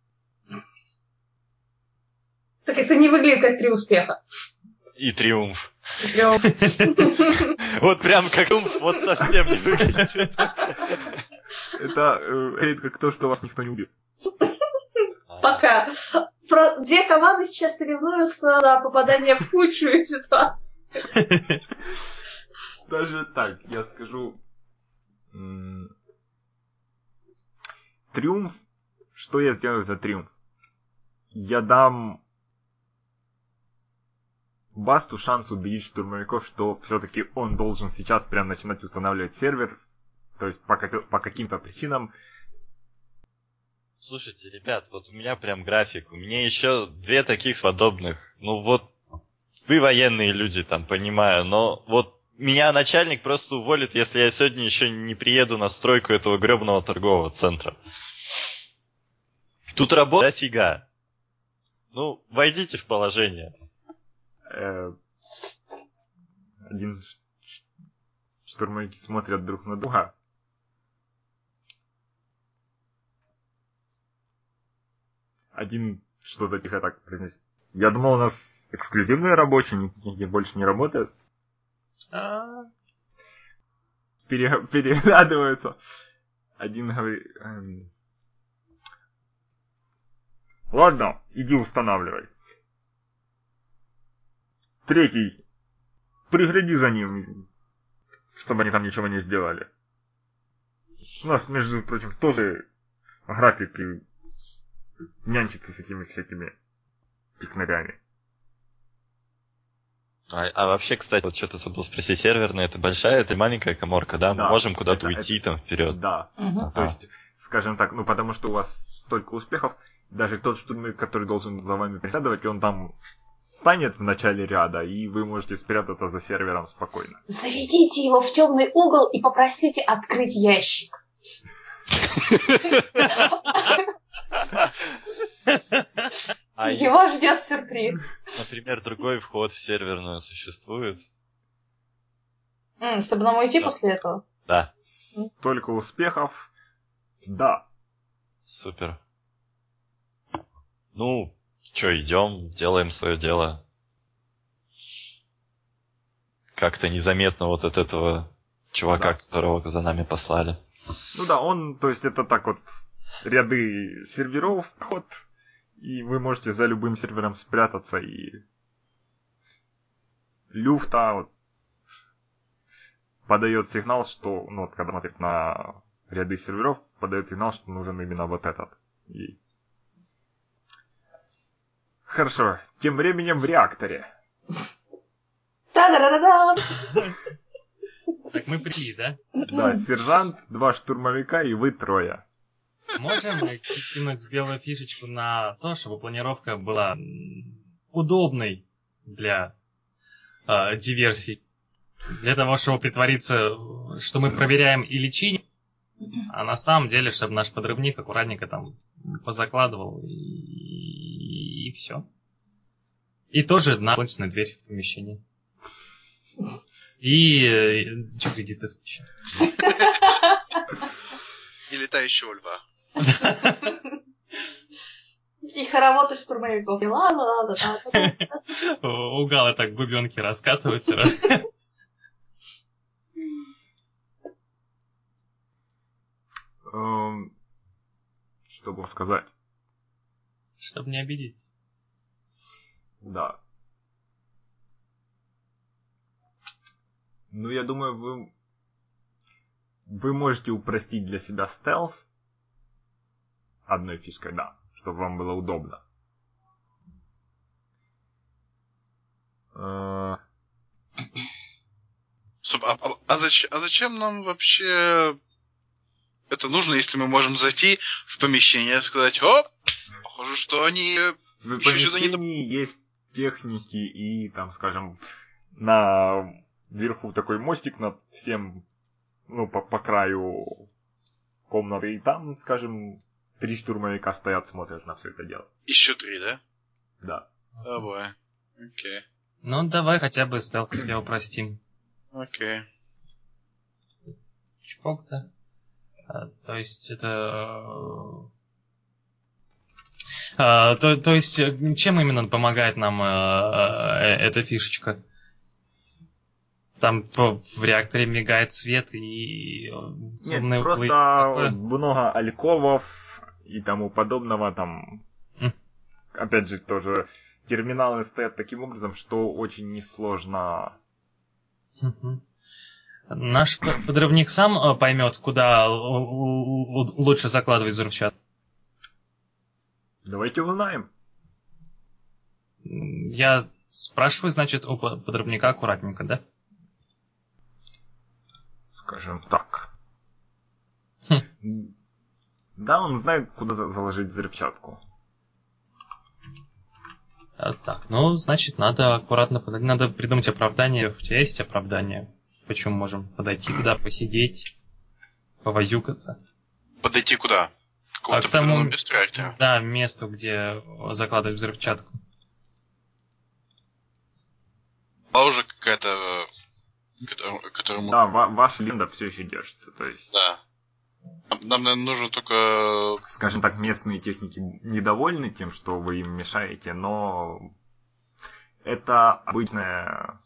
Так это не выглядит как три успеха. И триумф. Прям Вот прям как триумф, вот совсем не выглядит. Это э, говорит как то, что вас никто не убил. пока. Про... Две команды сейчас соревнуются за попадание в худшую ситуацию. Даже так, я скажу... м, Триумф. Что я сделаю за триумф? Я дам Басту шанс убедить штурмовиков, что все-таки он должен сейчас прям начинать устанавливать сервер. То есть по, как- по каким-то причинам. Слушайте, ребят, вот у меня прям график. У меня еще две таких подобных. Ну вот, вы военные люди, там, понимаю, но вот меня начальник просто уволит, если я сегодня еще не приеду на стройку этого гребаного торгового центра. Тут работа дофига. Ну, войдите в положение. э, один ш- ш- штурмовики смотрят друг на друга. Один что-то тихо так произносит. Я думал, у нас эксклюзивные рабочие, никакие больше не работают. А, Пере- переглядываются. Один говорит... эм, Ладно, иди устанавливай. Третий. Пригляди за ним, чтобы они там ничего не сделали. У нас, между прочим, тоже график и нянчиться с этими всякими пикнарями. А, а вообще, кстати, вот что-то забыл спросить, серверная, это большая, это маленькая каморка, да? Мы Да, можем куда-то это- уйти там вперед. Да. Мгм. То есть, скажем так, ну потому что у вас столько успехов, даже тот штурмовик, который должен за вами приглядывать, он там станет в начале ряда, и вы можете спрятаться за сервером спокойно. Заведите его в темный угол и попросите открыть ящик. А Его ждет сюрприз. например, другой вход в серверную существует? М, чтобы нам уйти Да. после этого. Да, Только успехов, да. супер. Ну, чё, идем, делаем свое дело. Как-то незаметно вот от этого чувака, Да. которого за нами послали. Ну да, он, то есть это так вот, ряды серверов, ход, и вы можете за любым сервером спрятаться, и люфта вот, подает сигнал, что, ну вот, когда смотрит на ряды серверов, подает сигнал, что нужен именно вот этот. И... Хорошо, тем временем в реакторе. Та-да-да-да-дам! так мы пришли, да? Да, сержант, два штурмовика и вы трое. Можем мы кинуть белую фишечку на то, чтобы планировка была м, удобной для э, диверсий. Для того, чтобы притвориться, что мы проверяем и лечение, а на самом деле, чтобы наш подрывник аккуратненько там позакладывал и, и все. И тоже на оконченную дверь в помещении. И э, что кредитов еще. И летающего льва. И хоровод из штурмовиков. И ладно, ладно, ладно. У Гала так губенки раскатываются. Раз. Эм, Что бы сказать? Чтобы не обидеть. Да. Ну, я думаю, вы... Вы можете упростить для себя стелс. Одной фишкой, да. Чтобы вам было удобно. Э, Стоп, а, а- а зач- а зачем нам вообще это нужно, если мы можем зайти в помещение и сказать: «О, похоже, что они В еще сюда не доп-». помещении есть техники и, там, скажем, на верху такой мостик над всем, ну, по, по краю комнаты. И там, скажем, три штурмовика стоят, смотрят на все это дело. Еще три, да? Да. О, бой. Окей. Ну, давай хотя бы стелс себе упростим. Окей. Чпок, да? А, то есть это... А, то, то есть чем именно помогает нам а, э, эта фишечка? Там по, в реакторе мигает свет и... Нет, просто много альковов и тому подобного там. Mm. Опять же, тоже терминалы стоят таким образом, что очень несложно. Mm-hmm. Наш подрывник сам поймет, куда лучше закладывать взрывчатку. Давайте узнаем. Я спрашиваю, значит, у подрывника аккуратненько, да? Скажем так. Хм. Да, он знает, куда заложить взрывчатку. А, так, ну, значит, надо аккуратно подойти. Надо придумать оправдание. У тебя есть оправдание? Почему можем подойти туда, посидеть, повозюкаться? Подойти куда? К какому-то а к тому месту реактора? Да, месту, где закладывать взрывчатку. А уже какая-то... Которому... Да, ва- ваша легенда все еще держится. То есть... Да. Нам, наверное, нужно только... Скажем так, местные техники недовольны тем, что вы им мешаете, но это обычная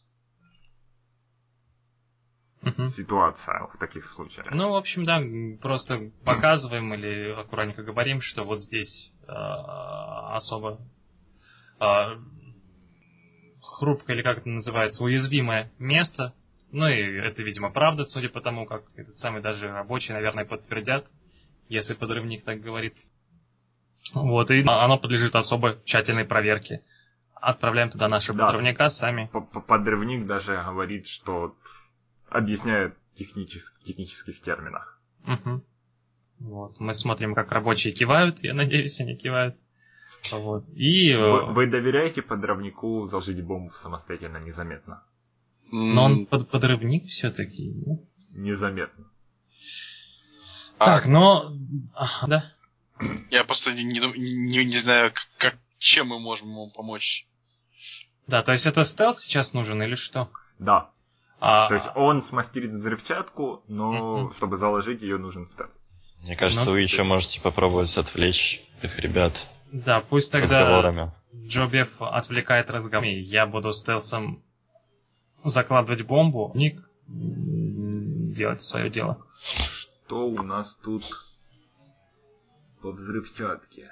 Угу. ситуация в таких случаях. Ну, в общем, да, просто показываем или аккуратненько говорим, что вот здесь э, особо э, хрупкое, или как это называется, уязвимое место. Ну и это, видимо, правда, судя по тому, как этот самый даже рабочие, наверное, подтвердят, если подрывник так говорит. Вот, и оно подлежит особо тщательной проверке. Отправляем туда нашего Да, подрывника сами. Подрывник даже говорит, что объясняет в техничес- технических терминах. Угу. Вот. Мы смотрим, как рабочие кивают, я надеюсь, они кивают. Вот. И... Вы, вы доверяете подрывнику заложить бомбу самостоятельно, незаметно? Но он под, подрывник все-таки. Ну? Незаметно. Так, а, но... А, да. Я просто не, не, не знаю, как, чем мы можем ему помочь. Да, то есть это стелс сейчас нужен или что? Да. А... То есть он смастерит взрывчатку, но uh-huh. чтобы заложить ее нужен стелс. Мне кажется, ну, вы еще можете попробовать отвлечь их ребят. Да, пусть тогда разговорами. Джобеф отвлекает разговор. Я буду стелсом закладывать бомбу, Ник делать свое дело. Что у нас тут по взрывчатке?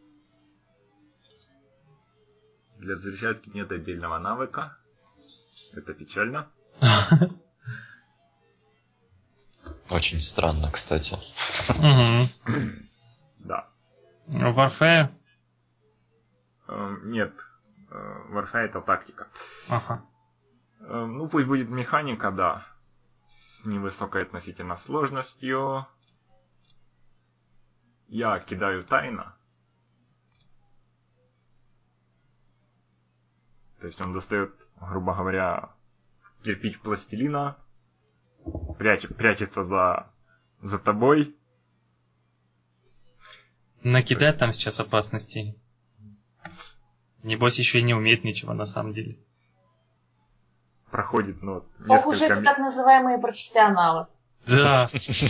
Для взрывчатки нет отдельного навыка. Это печально. Очень странно, кстати. Да. Warfare? Нет. Warfare это тактика. Ага. Ну, пусть будет механика, да. С невысокой относительно сложностью. Я кидаю тайно. То есть он достает, грубо говоря, кирпич пластилина, пряч, прячется за, за тобой. Накидать там сейчас опасностей. Небось еще и не умеет ничего на самом деле. Проходит, ну, Ох уж это так называемые профессионалы. Да.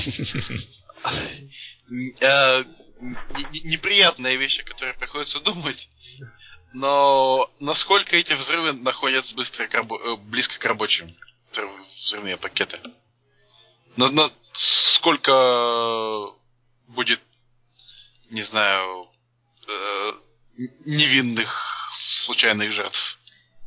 Неприятные вещи, которые приходится думать. Но насколько эти взрывы находятся быстро к рабо- близко к рабочим? Взрывные пакеты. Но, но сколько будет, не знаю, э, невинных случайных жертв?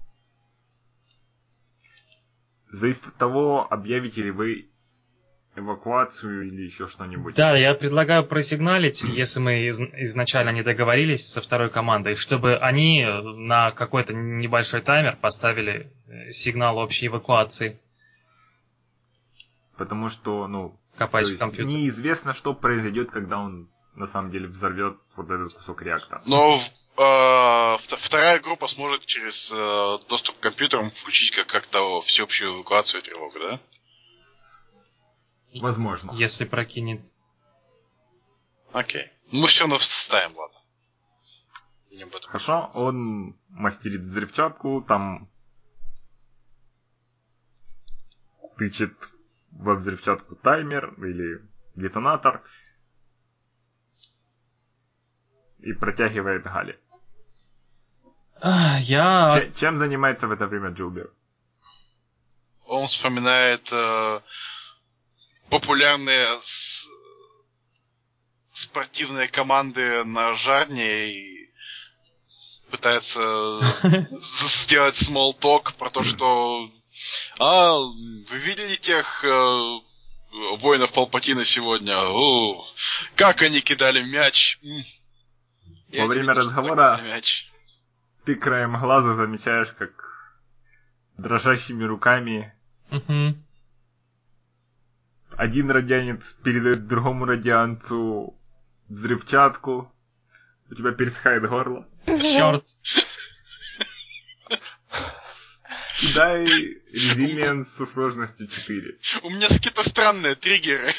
Зависит от того, объявите ли вы эвакуацию или еще что-нибудь. Да, я предлагаю просигналить, если мы из- изначально не договорились со второй командой, чтобы они на какой-то небольшой таймер поставили сигнал общей эвакуации. Потому что, ну, копать То в есть компьютере. неизвестно, что произойдет, когда он на самом деле взорвет вот этот кусок реактора. Но э, вторая группа сможет через э, доступ к компьютерам включить как- как-то всеобщую эвакуацию и тревогу, да? Возможно. Если прокинет. Окей. Мы все равно вставим, ладно. Не об этом. Хорошо, он мастерит взрывчатку, там тычет во взрывчатку таймер или детонатор и протягивает Гале. А, Я... Че- чем занимается в это время Джилбер? Он вспоминает э, популярные с- спортивные команды на Жарне и пытается з- сделать small talk про то, что а, вы видели тех э, воинов Палпатина сегодня? О, как они кидали мяч! М. Я Во не время видел, что так разговора- кидали мяч. Ты краем глаза замечаешь, как дрожащими руками Мгм. один радианец передает другому радианцу взрывчатку. У тебя пересыхает горло. Черт. Кидай резилиенс со сложностью четыре. У меня какие-то странные триггеры.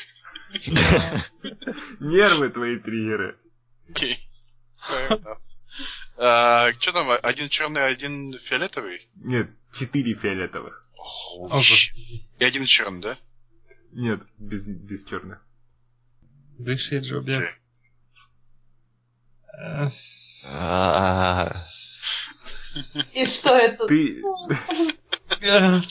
Нервы твои триггеры. Окей. Fair enough. А, что там, один черный, один фиолетовый? Нет, четыре фиолетовых. О, господи. И один черный, да? Нет, без, без черных. Дыши, Джоби. Окей. Э, с- А, И что это? Ты, э,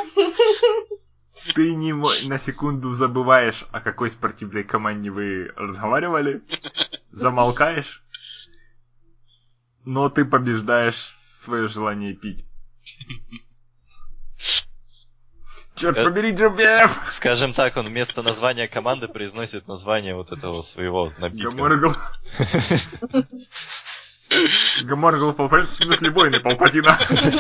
ты не мо- на секунду забываешь, о какой спортивной команде вы разговаривали, замолкаешь, но ты побеждаешь свое желание пить. Черт Ска- побери, Джобев! Скажем так, он вместо названия команды произносит название вот этого своего напитка. Гаморгл. Гаморгл Палпатин, в смысле войны Палпатина.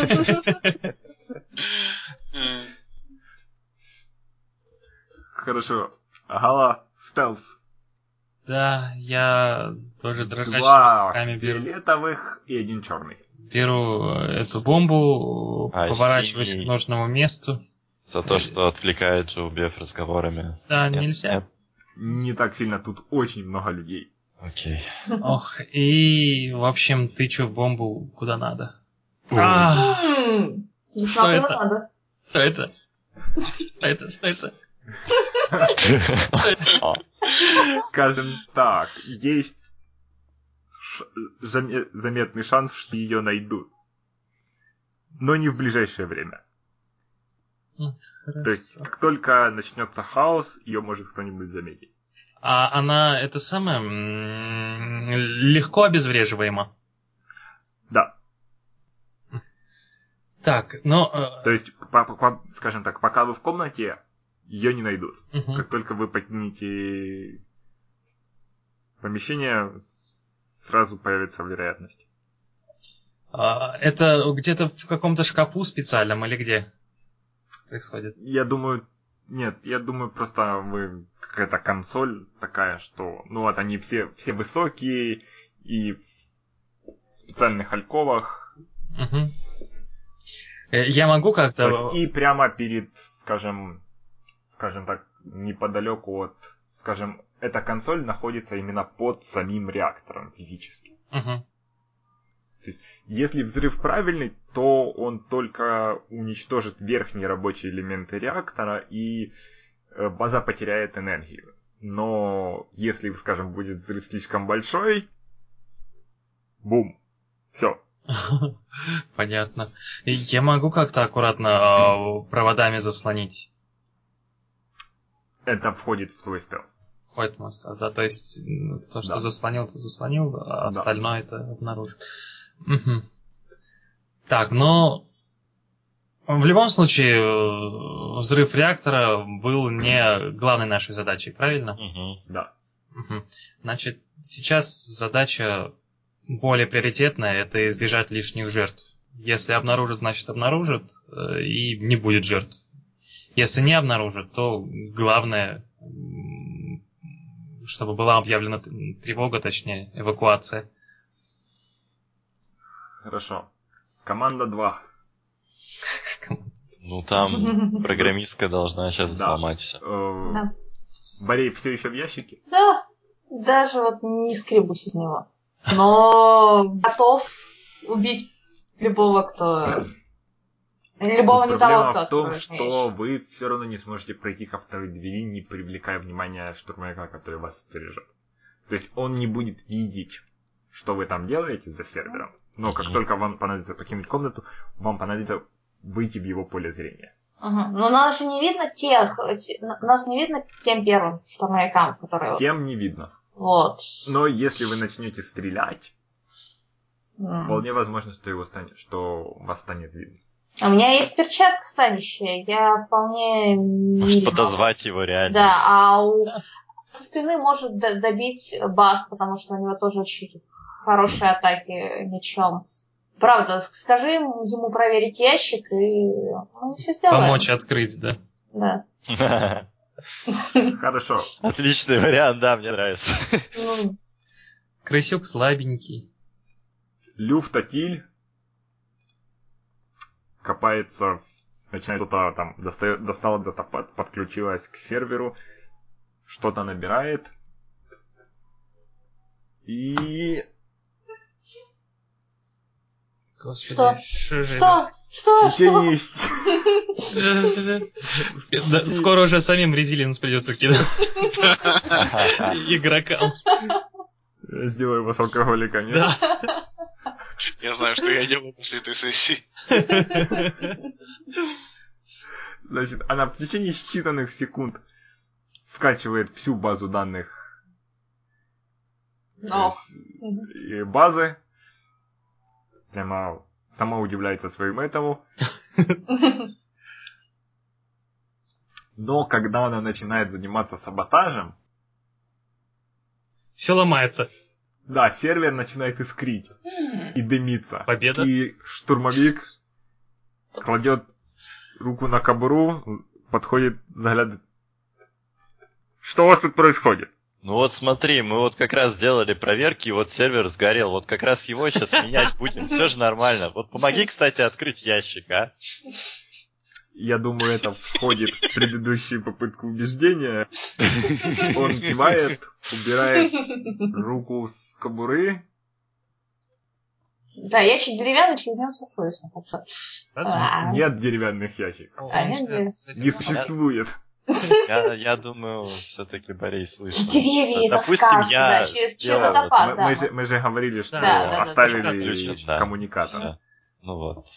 Хорошо. Гала, стелс. Да, я тоже дрожащими Два руками беру. фиолетовых и один черный. Беру эту бомбу, А, поворачиваюсь синий. к нужному месту. За то, что отвлекает Джоубев разговорами. Да, Нет, нельзя. нет? Не так сильно, тут очень много людей. Окей. Ох, и, в общем, тычу бомбу куда надо. А, М, Не Что смотрю, это? надо. что это? Что это? Что это? А, Скажем так, есть ш- заме- заметный шанс, что ее найдут. Но не в ближайшее время. То есть, Хорошо. как только начнется хаос, ее может кто-нибудь заметить. А она, это самое, м, легко обезвреживаема. Да. Так, но... э, То есть, по- по- по- скажем так, пока вы в комнате, ее не найдут. мгм. Как только вы покинете помещение, сразу появится вероятность. А, это где-то в каком-то шкафу специальном или где происходит? Я думаю, нет, я думаю, просто вы какая-то консоль такая, что, ну вот они все, все высокие и в специальных альковах. Мгм. Э, Я могу То как-то... есть и прямо перед, скажем, скажем так, неподалеку от, скажем, эта консоль находится именно под самим реактором физически. Мгм. Если взрыв правильный, то он только уничтожит верхние рабочие элементы реактора, и э, база потеряет энергию. Но если, скажем, будет взрыв слишком большой, бум, все. Понятно. И Я могу как-то аккуратно э, проводами заслонить Это входит в твой стелс. ход моста. За, то есть м, то, что Да. заслонил, то заслонил, а Да. остальное это обнаружит. Мгм. Так, но в любом случае э, взрыв реактора был не главной нашей задачей, правильно? мгм. Да. Мгм. Значит, сейчас задача более приоритетная — это избежать лишних жертв. Если обнаружат, значит обнаружат, э, и не будет жертв. Если не обнаружат, то главное м, чтобы была объявлена тревога, точнее, эвакуация. Хорошо. Команда два. Ну, там программистка должна сейчас Да. сломать все. Э, Да. Борей все еще в ящике? Да, даже вот не скребусь из него. Но готов убить любого, кто... Любого Тут не того, проблема кто в том, откроет что вещь. вы все равно не сможете пройти ко второй двери, не привлекая внимания штурмовика, который вас стережет. То есть он не будет видеть, что вы там делаете за сервером, но как Мгм. только вам понадобится покинуть комнату, вам понадобится выйти в его поле зрения. Ага. Но нас же не видно тех... те- Нас не видно тем первым штурмовикам, которые... Тем не видно. Вот. Но если вы начнете стрелять, М. вполне возможно, что его станет, что вас станет видно. У меня есть перчатка станущая, я вполне... Может мирно. подозвать его реально. Да, а у... со спины может д- добить Баст, потому что у него тоже очень хорошие атаки мечом. Правда, с- скажи ему, ему проверить ящик, и мы все сделаем. Помочь открыть, да. Да. Хорошо. Отличный вариант, да, мне нравится. Ну, Крысюк слабенький. Люфтатиль копается, начинает что-то там, достает, достала датапад, подключилась к серверу, что-то набирает. И... Господи, Что? шо же что? Что? Течение Что? это? Да, скоро уже самим резилинс придется кидать игрокам. Я сделаю его с алкоголиками. Да. Я знаю, что я делаю после этой сессии. Значит, она в течение считанных секунд скачивает всю базу данных Ох. э, базы. Прямо сама удивляется своему этому. Но когда она начинает заниматься саботажем, Все ломается. да, сервер начинает искрить и дымиться. Победа? И штурмовик кладет руку на кобуру, подходит, заглядывает. Что у вас тут происходит? Ну вот смотри, мы вот как раз делали проверки, и вот сервер сгорел. Вот как раз его сейчас менять будем. Все же нормально. Вот помоги, кстати, открыть ящик, а? Я думаю, это входит в предыдущую попытку убеждения. Он кивает, убирает руку с кобуры. Да, ящик деревянный, через него все слышно. Так что... А, Нет деревянных ящиков. А, нет, нет. Не существует. Я, я думаю, все-таки Борей слышно. Деревья, это Допустим, сказка, я да, через, через сделал вот- водопад, Мы, да. мы же, мы же говорили, что Да, да, да, оставили Отключен, да. коммуникатор. Всё. Ну вот.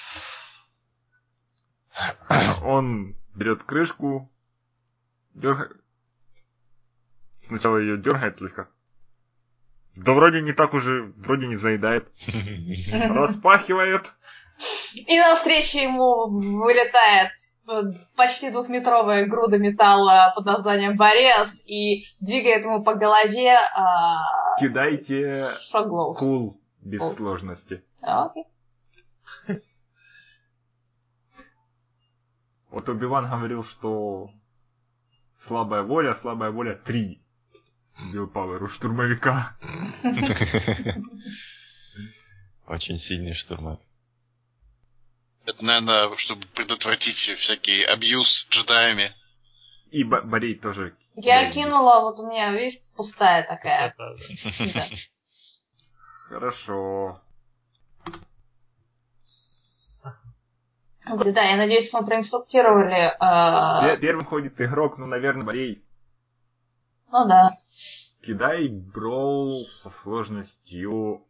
Он берет крышку, дергает. Сначала ее дергает слегка. Да вроде не так уже, вроде не заедает. Распахивает. И навстречу ему вылетает э, почти двухметровая груда металла под названием Борес и двигает ему по голове а, Кидайте шоглоус. кул без Кул. сложности. А, окей. Вот Оби-Ван говорил, что слабая воля, слабая воля три. Вилпауэр у штурмовика. Очень сильный штурмовик. Это, наверное, чтобы предотвратить всякий абьюз джедаями. И Б- Борей тоже. Я кидает. кинула, вот у меня, видишь, пустая такая. Пустота, да. Да. Хорошо. Да, я надеюсь, мы проинструктировали. Пе- э, Первым ходит игрок, ну, наверное, Борей. Ну да. Кидай броул со сложностью...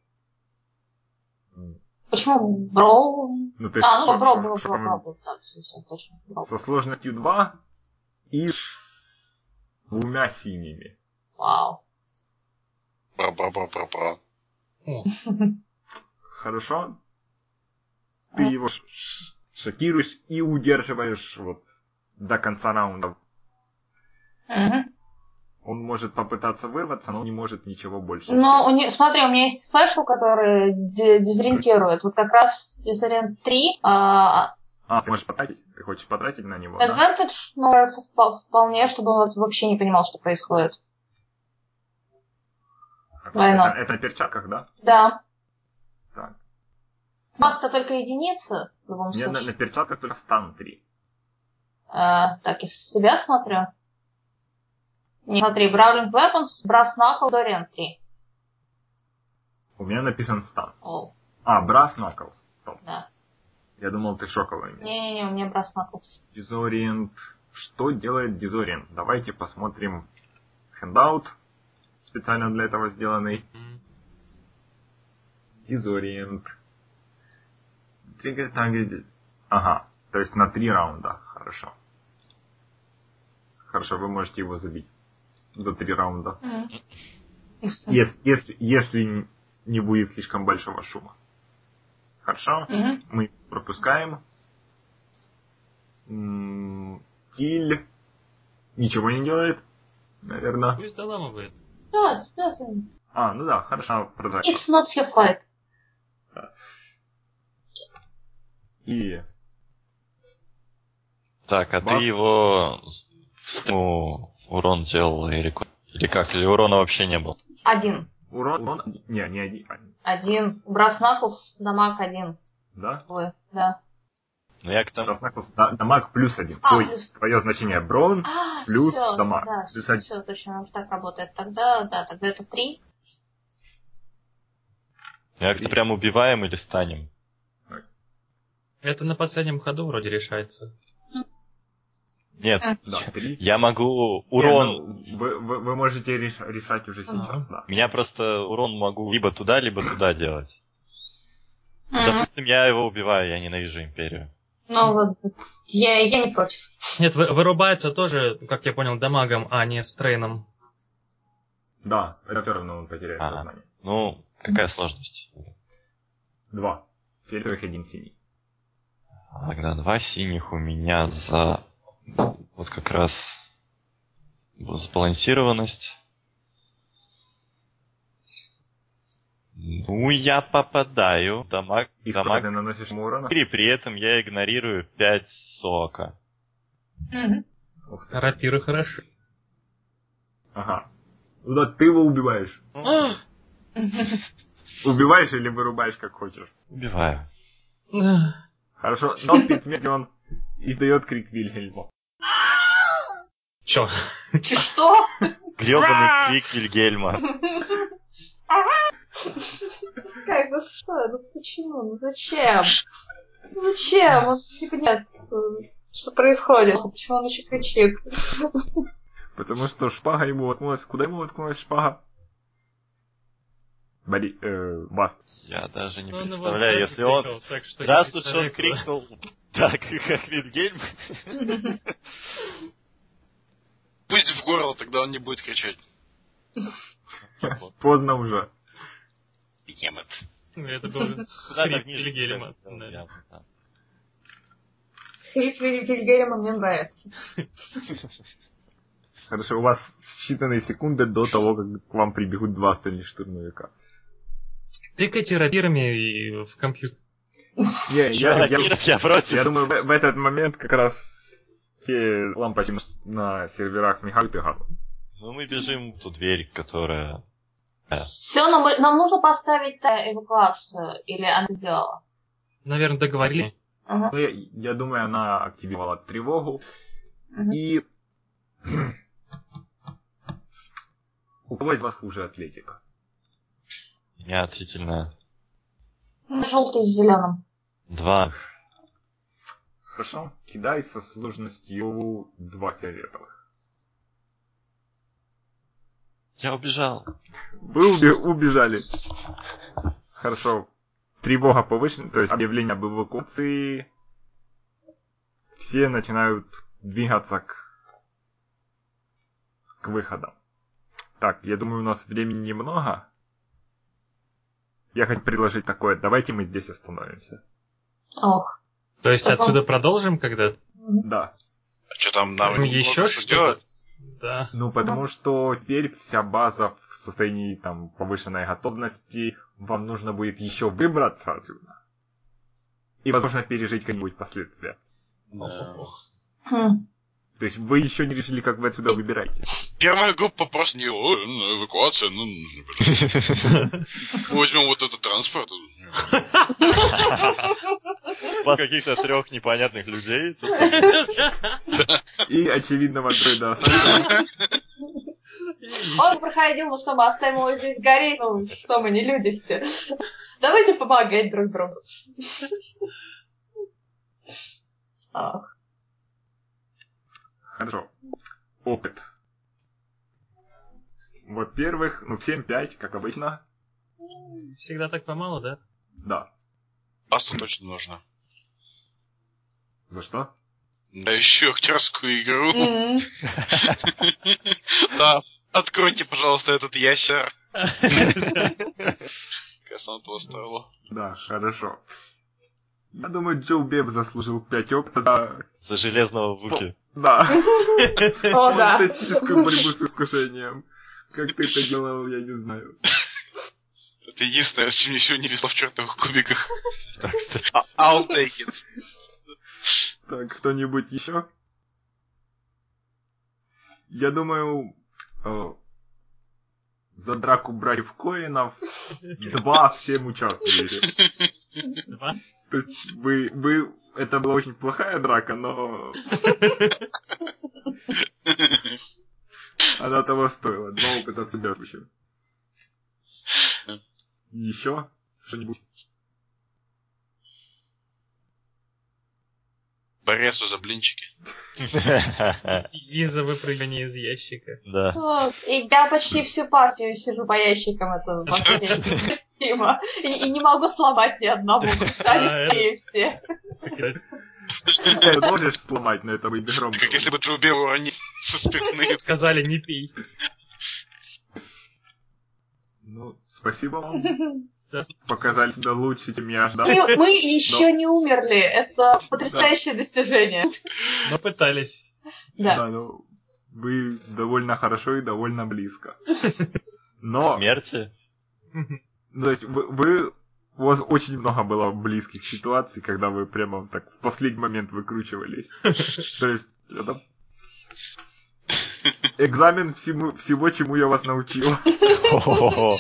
Почему Броу? Ну, ты А, ну ш- Броу, ш- Броу, ш- Броу, Броу, Броу, да, все, все, точно. Броу. со сложностью два и с двумя синими. Вау. Бра-бра-бра-бра-бра. О, Хорошо? Ты его ш- ш- шокируешь и удерживаешь вот до конца раунда. Мгм. Он может попытаться вырваться, но не может ничего больше. Но у не... смотри, у меня есть спешл, который де- дезориентирует. Вот как раз дезориент три. А, А, ты можешь потратить? Ты хочешь потратить на него, да? Advantage, ну, кажется, впол- вполне, чтобы он вот вообще не понимал, что происходит. Двойной. Это, это на перчатках, да? Да. Так. Маг-то только единица, в любом Мне на, случае. на перчатках только стан три. А, так, я себя смотрю. Не, смотри, Brawling Weapons, Brass Knuckles, Dorian три. У меня написан стан. О, А, Brass Knuckles. Стоп. да. Я думал, ты шоковый. Не-не-не, у меня Brass Knuckles. Disorient. Что делает Disorient? Давайте посмотрим handout, специально для этого сделанный. Disorient. Trigger target. Ага, то есть на три раунда. Хорошо. Хорошо, вы можете его забить за три раунда. Mm-hmm. Если, если, если не будет слишком большого шума. Хорошо. Mm-hmm. Мы пропускаем. Киль ничего не делает, наверное. Пусть доламывает. Да, да, да. А, ну да, хорошо, продолжай. It's not your fight. Да. И... Так, а Баст. ты его в стену урон делал или, ку- или как? Или урона вообще не было? Один. Урон, урон... Не, не один. Один. Brass Knuckles, дамаг один. Да? Вы, да. Ну я к тому... Разнакус, да, дамаг плюс один. А, Ой, плюс. твое значение брон А, плюс всё, дамаг. да, Плюс все, один. все, точно, оно так работает. Тогда, да, тогда это три. Я как-то прям убиваем или станем? Это на последнем ходу вроде решается. Нет, Да, три. я могу урон... Не, ну, вы, вы, вы можете реш, решать уже сейчас, да. Меня просто урон могу либо туда, либо туда делать. Мгм. Допустим, я его убиваю, я ненавижу Империю. Ну вот, я, я не против. Нет, вы- вырубается тоже, как я понял, дамагом, а не стрейном. Да, это все равно он потеряет Ага. сознание. Ну, какая сложность? Два. Фиолетовых, один синий. Тогда два синих у меня за... Вот как раз... Сбалансированность. Ну, я попадаю. Дамаг... И сколько Дамаг ты наносишь ему урона? четыре, при этом я игнорирую пять сока. Мгм. Ух ты. Рапиры хороши. Ага. Ну да, ты его убиваешь. Убиваешь или вырубаешь, как хочешь. Убиваю. Хорошо, но перед смертью он издает крик Вильгельма. Чё? Что? Грёбаный крик Вильгельма. Как, ну что, ну почему, ну зачем? Зачем? Он не понимает, что происходит, почему он еще кричит. Потому что шпага ему воткнулась. Куда ему воткнулась шпага? Бали... Э, Баст. Я даже не Ну, он его представляю, так если он... тыкал, так что Раз не уж он представляю, крикнул так, как Вильгельм. Пусть в горло, тогда он не будет кричать. Поздно уже. Емет. куда. Это был Куда хрип так ниже Вильгельма. писать? Да. Ясно, да. Хрип Вильгельма мне нравится. Хорошо, у вас считанные секунды до того, как к вам прибегут два остальных штурмовика. Тыкайте рапирами и в компьютер. Не, Чё, я, я, лакировать я против? я думаю, в, в этот момент как раз те лампочки на серверах мигают и гаснут. Ну, мы бежим в ту дверь, которая... Все, нам, нам нужно поставить э, эвакуацию. Или она сделала? Наверное, договорились. Ага. Ну, я, я думаю, она активировала тревогу. Мгм. И... У кого из вас хуже атлетика? У меня относительно Желтый с зеленым. два. Хорошо. Кидай со сложностью два фиолетовых. Я убежал. Вы уби- убежали. Хорошо. Тревога повышена, то есть объявление об эвакуации. Все начинают двигаться к, к выходам. Так, я думаю, у нас времени немного. Я хочу предложить такое. Давайте мы здесь остановимся. Ох. То есть Потом- отсюда продолжим когда-то? Да. А что там нам Ну, много еще что что-то? делать? Да. Ну, потому что теперь вся база в состоянии там повышенной готовности. Вам нужно будет еще выбраться отсюда. И, возможно, пережить какие-нибудь последствия. Хм. То есть вы еще не решили, как вы отсюда выбираетесь. Первая группа просто не, ой, ну, эвакуация, ну, нужно бежать. Мы возьмем вот этот транспорт. У вас каких-то трех непонятных людей. И очевидного дроида Асайта. Он проходил, ну что, мы оставим его здесь гореть, ну что, мы не люди все. Давайте помогать друг другу. Ах. Хорошо. Опыт. Во-первых, ну, семь пять, как обычно. Всегда так помало, да? Да. Пасту точно нужно. За что? Да еще актерскую игру. М. Да, откройте, пожалуйста, этот ящер. Кажется, он того стоило. Да, хорошо. Я думаю, Джо Беб заслужил пять опыта за... За железного Вуки. Да. О, да. Фантастическую борьбу с искушением. Как ты это делал, я не знаю. Это единственное, с чем мне сегодня не везло в чертовых кубиках. Да, кстати. I'll take it. Так, кто-нибудь еще? Я думаю, э, за драку братьев Коинов два всем участвовали. Два? То есть вы, вы... Это была очень плохая драка, но... Она того стоила. Два опыта от себя вообще. Еще что-нибудь? Боресу за блинчики. И за выпрыгивание из ящика. Да. Вот. И я почти всю партию сижу по ящикам, это невыносимо. И, и не могу сломать ни одного. Представьте, все. Скакать. Ты можешь сломать, но это будет громко. Как если бы Джо Беб уронил со спиртным. Сказали, не пей. Ну, спасибо вам. Да. Показали себя лучше, чем я ожидал. Мы, мы еще не умерли. Это потрясающее достижение. Мы пытались. Да. Да, ну, вы довольно хорошо и довольно близко. Но, Смерти? ну, то есть, вы, вы- у вас очень много было близких ситуаций, когда вы прямо так в последний момент выкручивались. То есть, это экзамен всему, всего, чему я вас научил. О-о-о.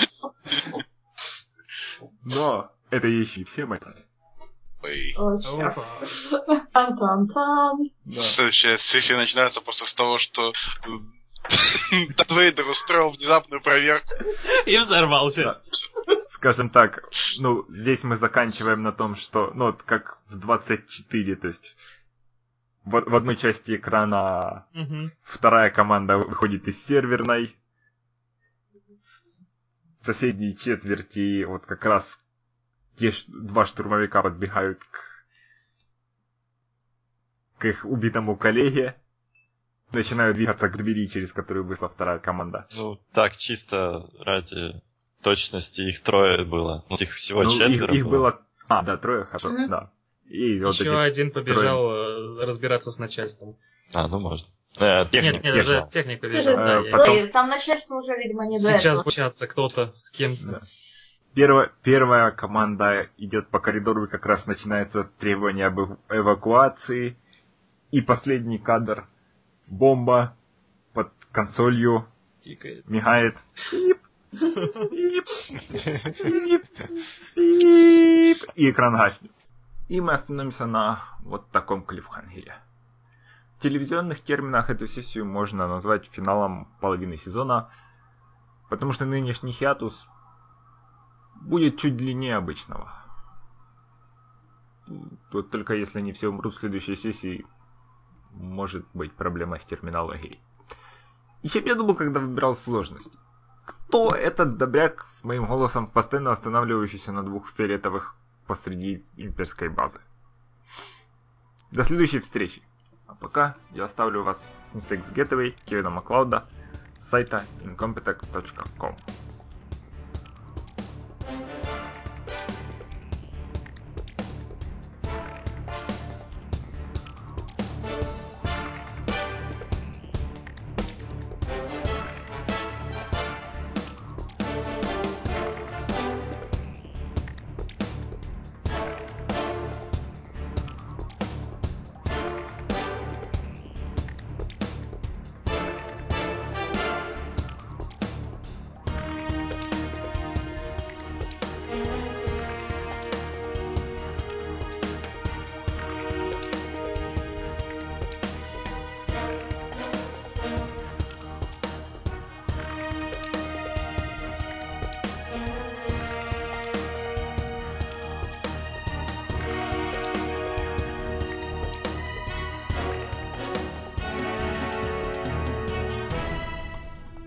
Но это еще не все мои. Ой. Очень. Опа. Тан-тан-тан. Да. Следующая сессия начинается просто с того, что Дарт Вейдер устроил внезапную проверку. И взорвался. Да. Скажем так, ну, здесь мы заканчиваем на том, что, ну, вот как в двадцать четыре, то есть в, в одной части экрана Мгм. вторая команда выходит из серверной, в соседней четверти вот как раз те ш- два штурмовика подбегают к, к их убитому коллеге, начинают двигаться к двери, через которую вышла вторая команда. Ну, так, чисто ради точности, их трое было. Ну, их всего Ну, их, четверо их было. было... А, да, трое, хорошо, Мгм. да. И вот Еще эти один побежал э, разбираться с начальством. А, ну можно. Э, техник, Нет, нет, техник. да, техник побежал. Э, Да, я- потом- Ой, там начальство уже, видимо, не до Сейчас этого. общаться кто-то с кем-то. Да. Первая, первая команда идет по коридору, и как раз начинается требование об эв- эвакуации. И последний кадр. Бомба под консолью Тикает. мигает. Пип, пип, пип, пип. И экран гаснет. И мы остановимся на вот таком клиффхангере. В телевизионных терминах эту сессию можно назвать финалом половины сезона, потому что нынешний хиатус будет чуть длиннее обычного. Вот только если не все умрут в следующей сессии, может быть проблема с терминологией. И чем я думал, когда выбирал сложность? Кто этот добряк с моим голосом, постоянно останавливающийся на двух фиолетовых посреди имперской базы? До следующей встречи. А пока я оставлю вас с Mistakes Gateway Кевина Маклауда с сайта incompetech точка ком.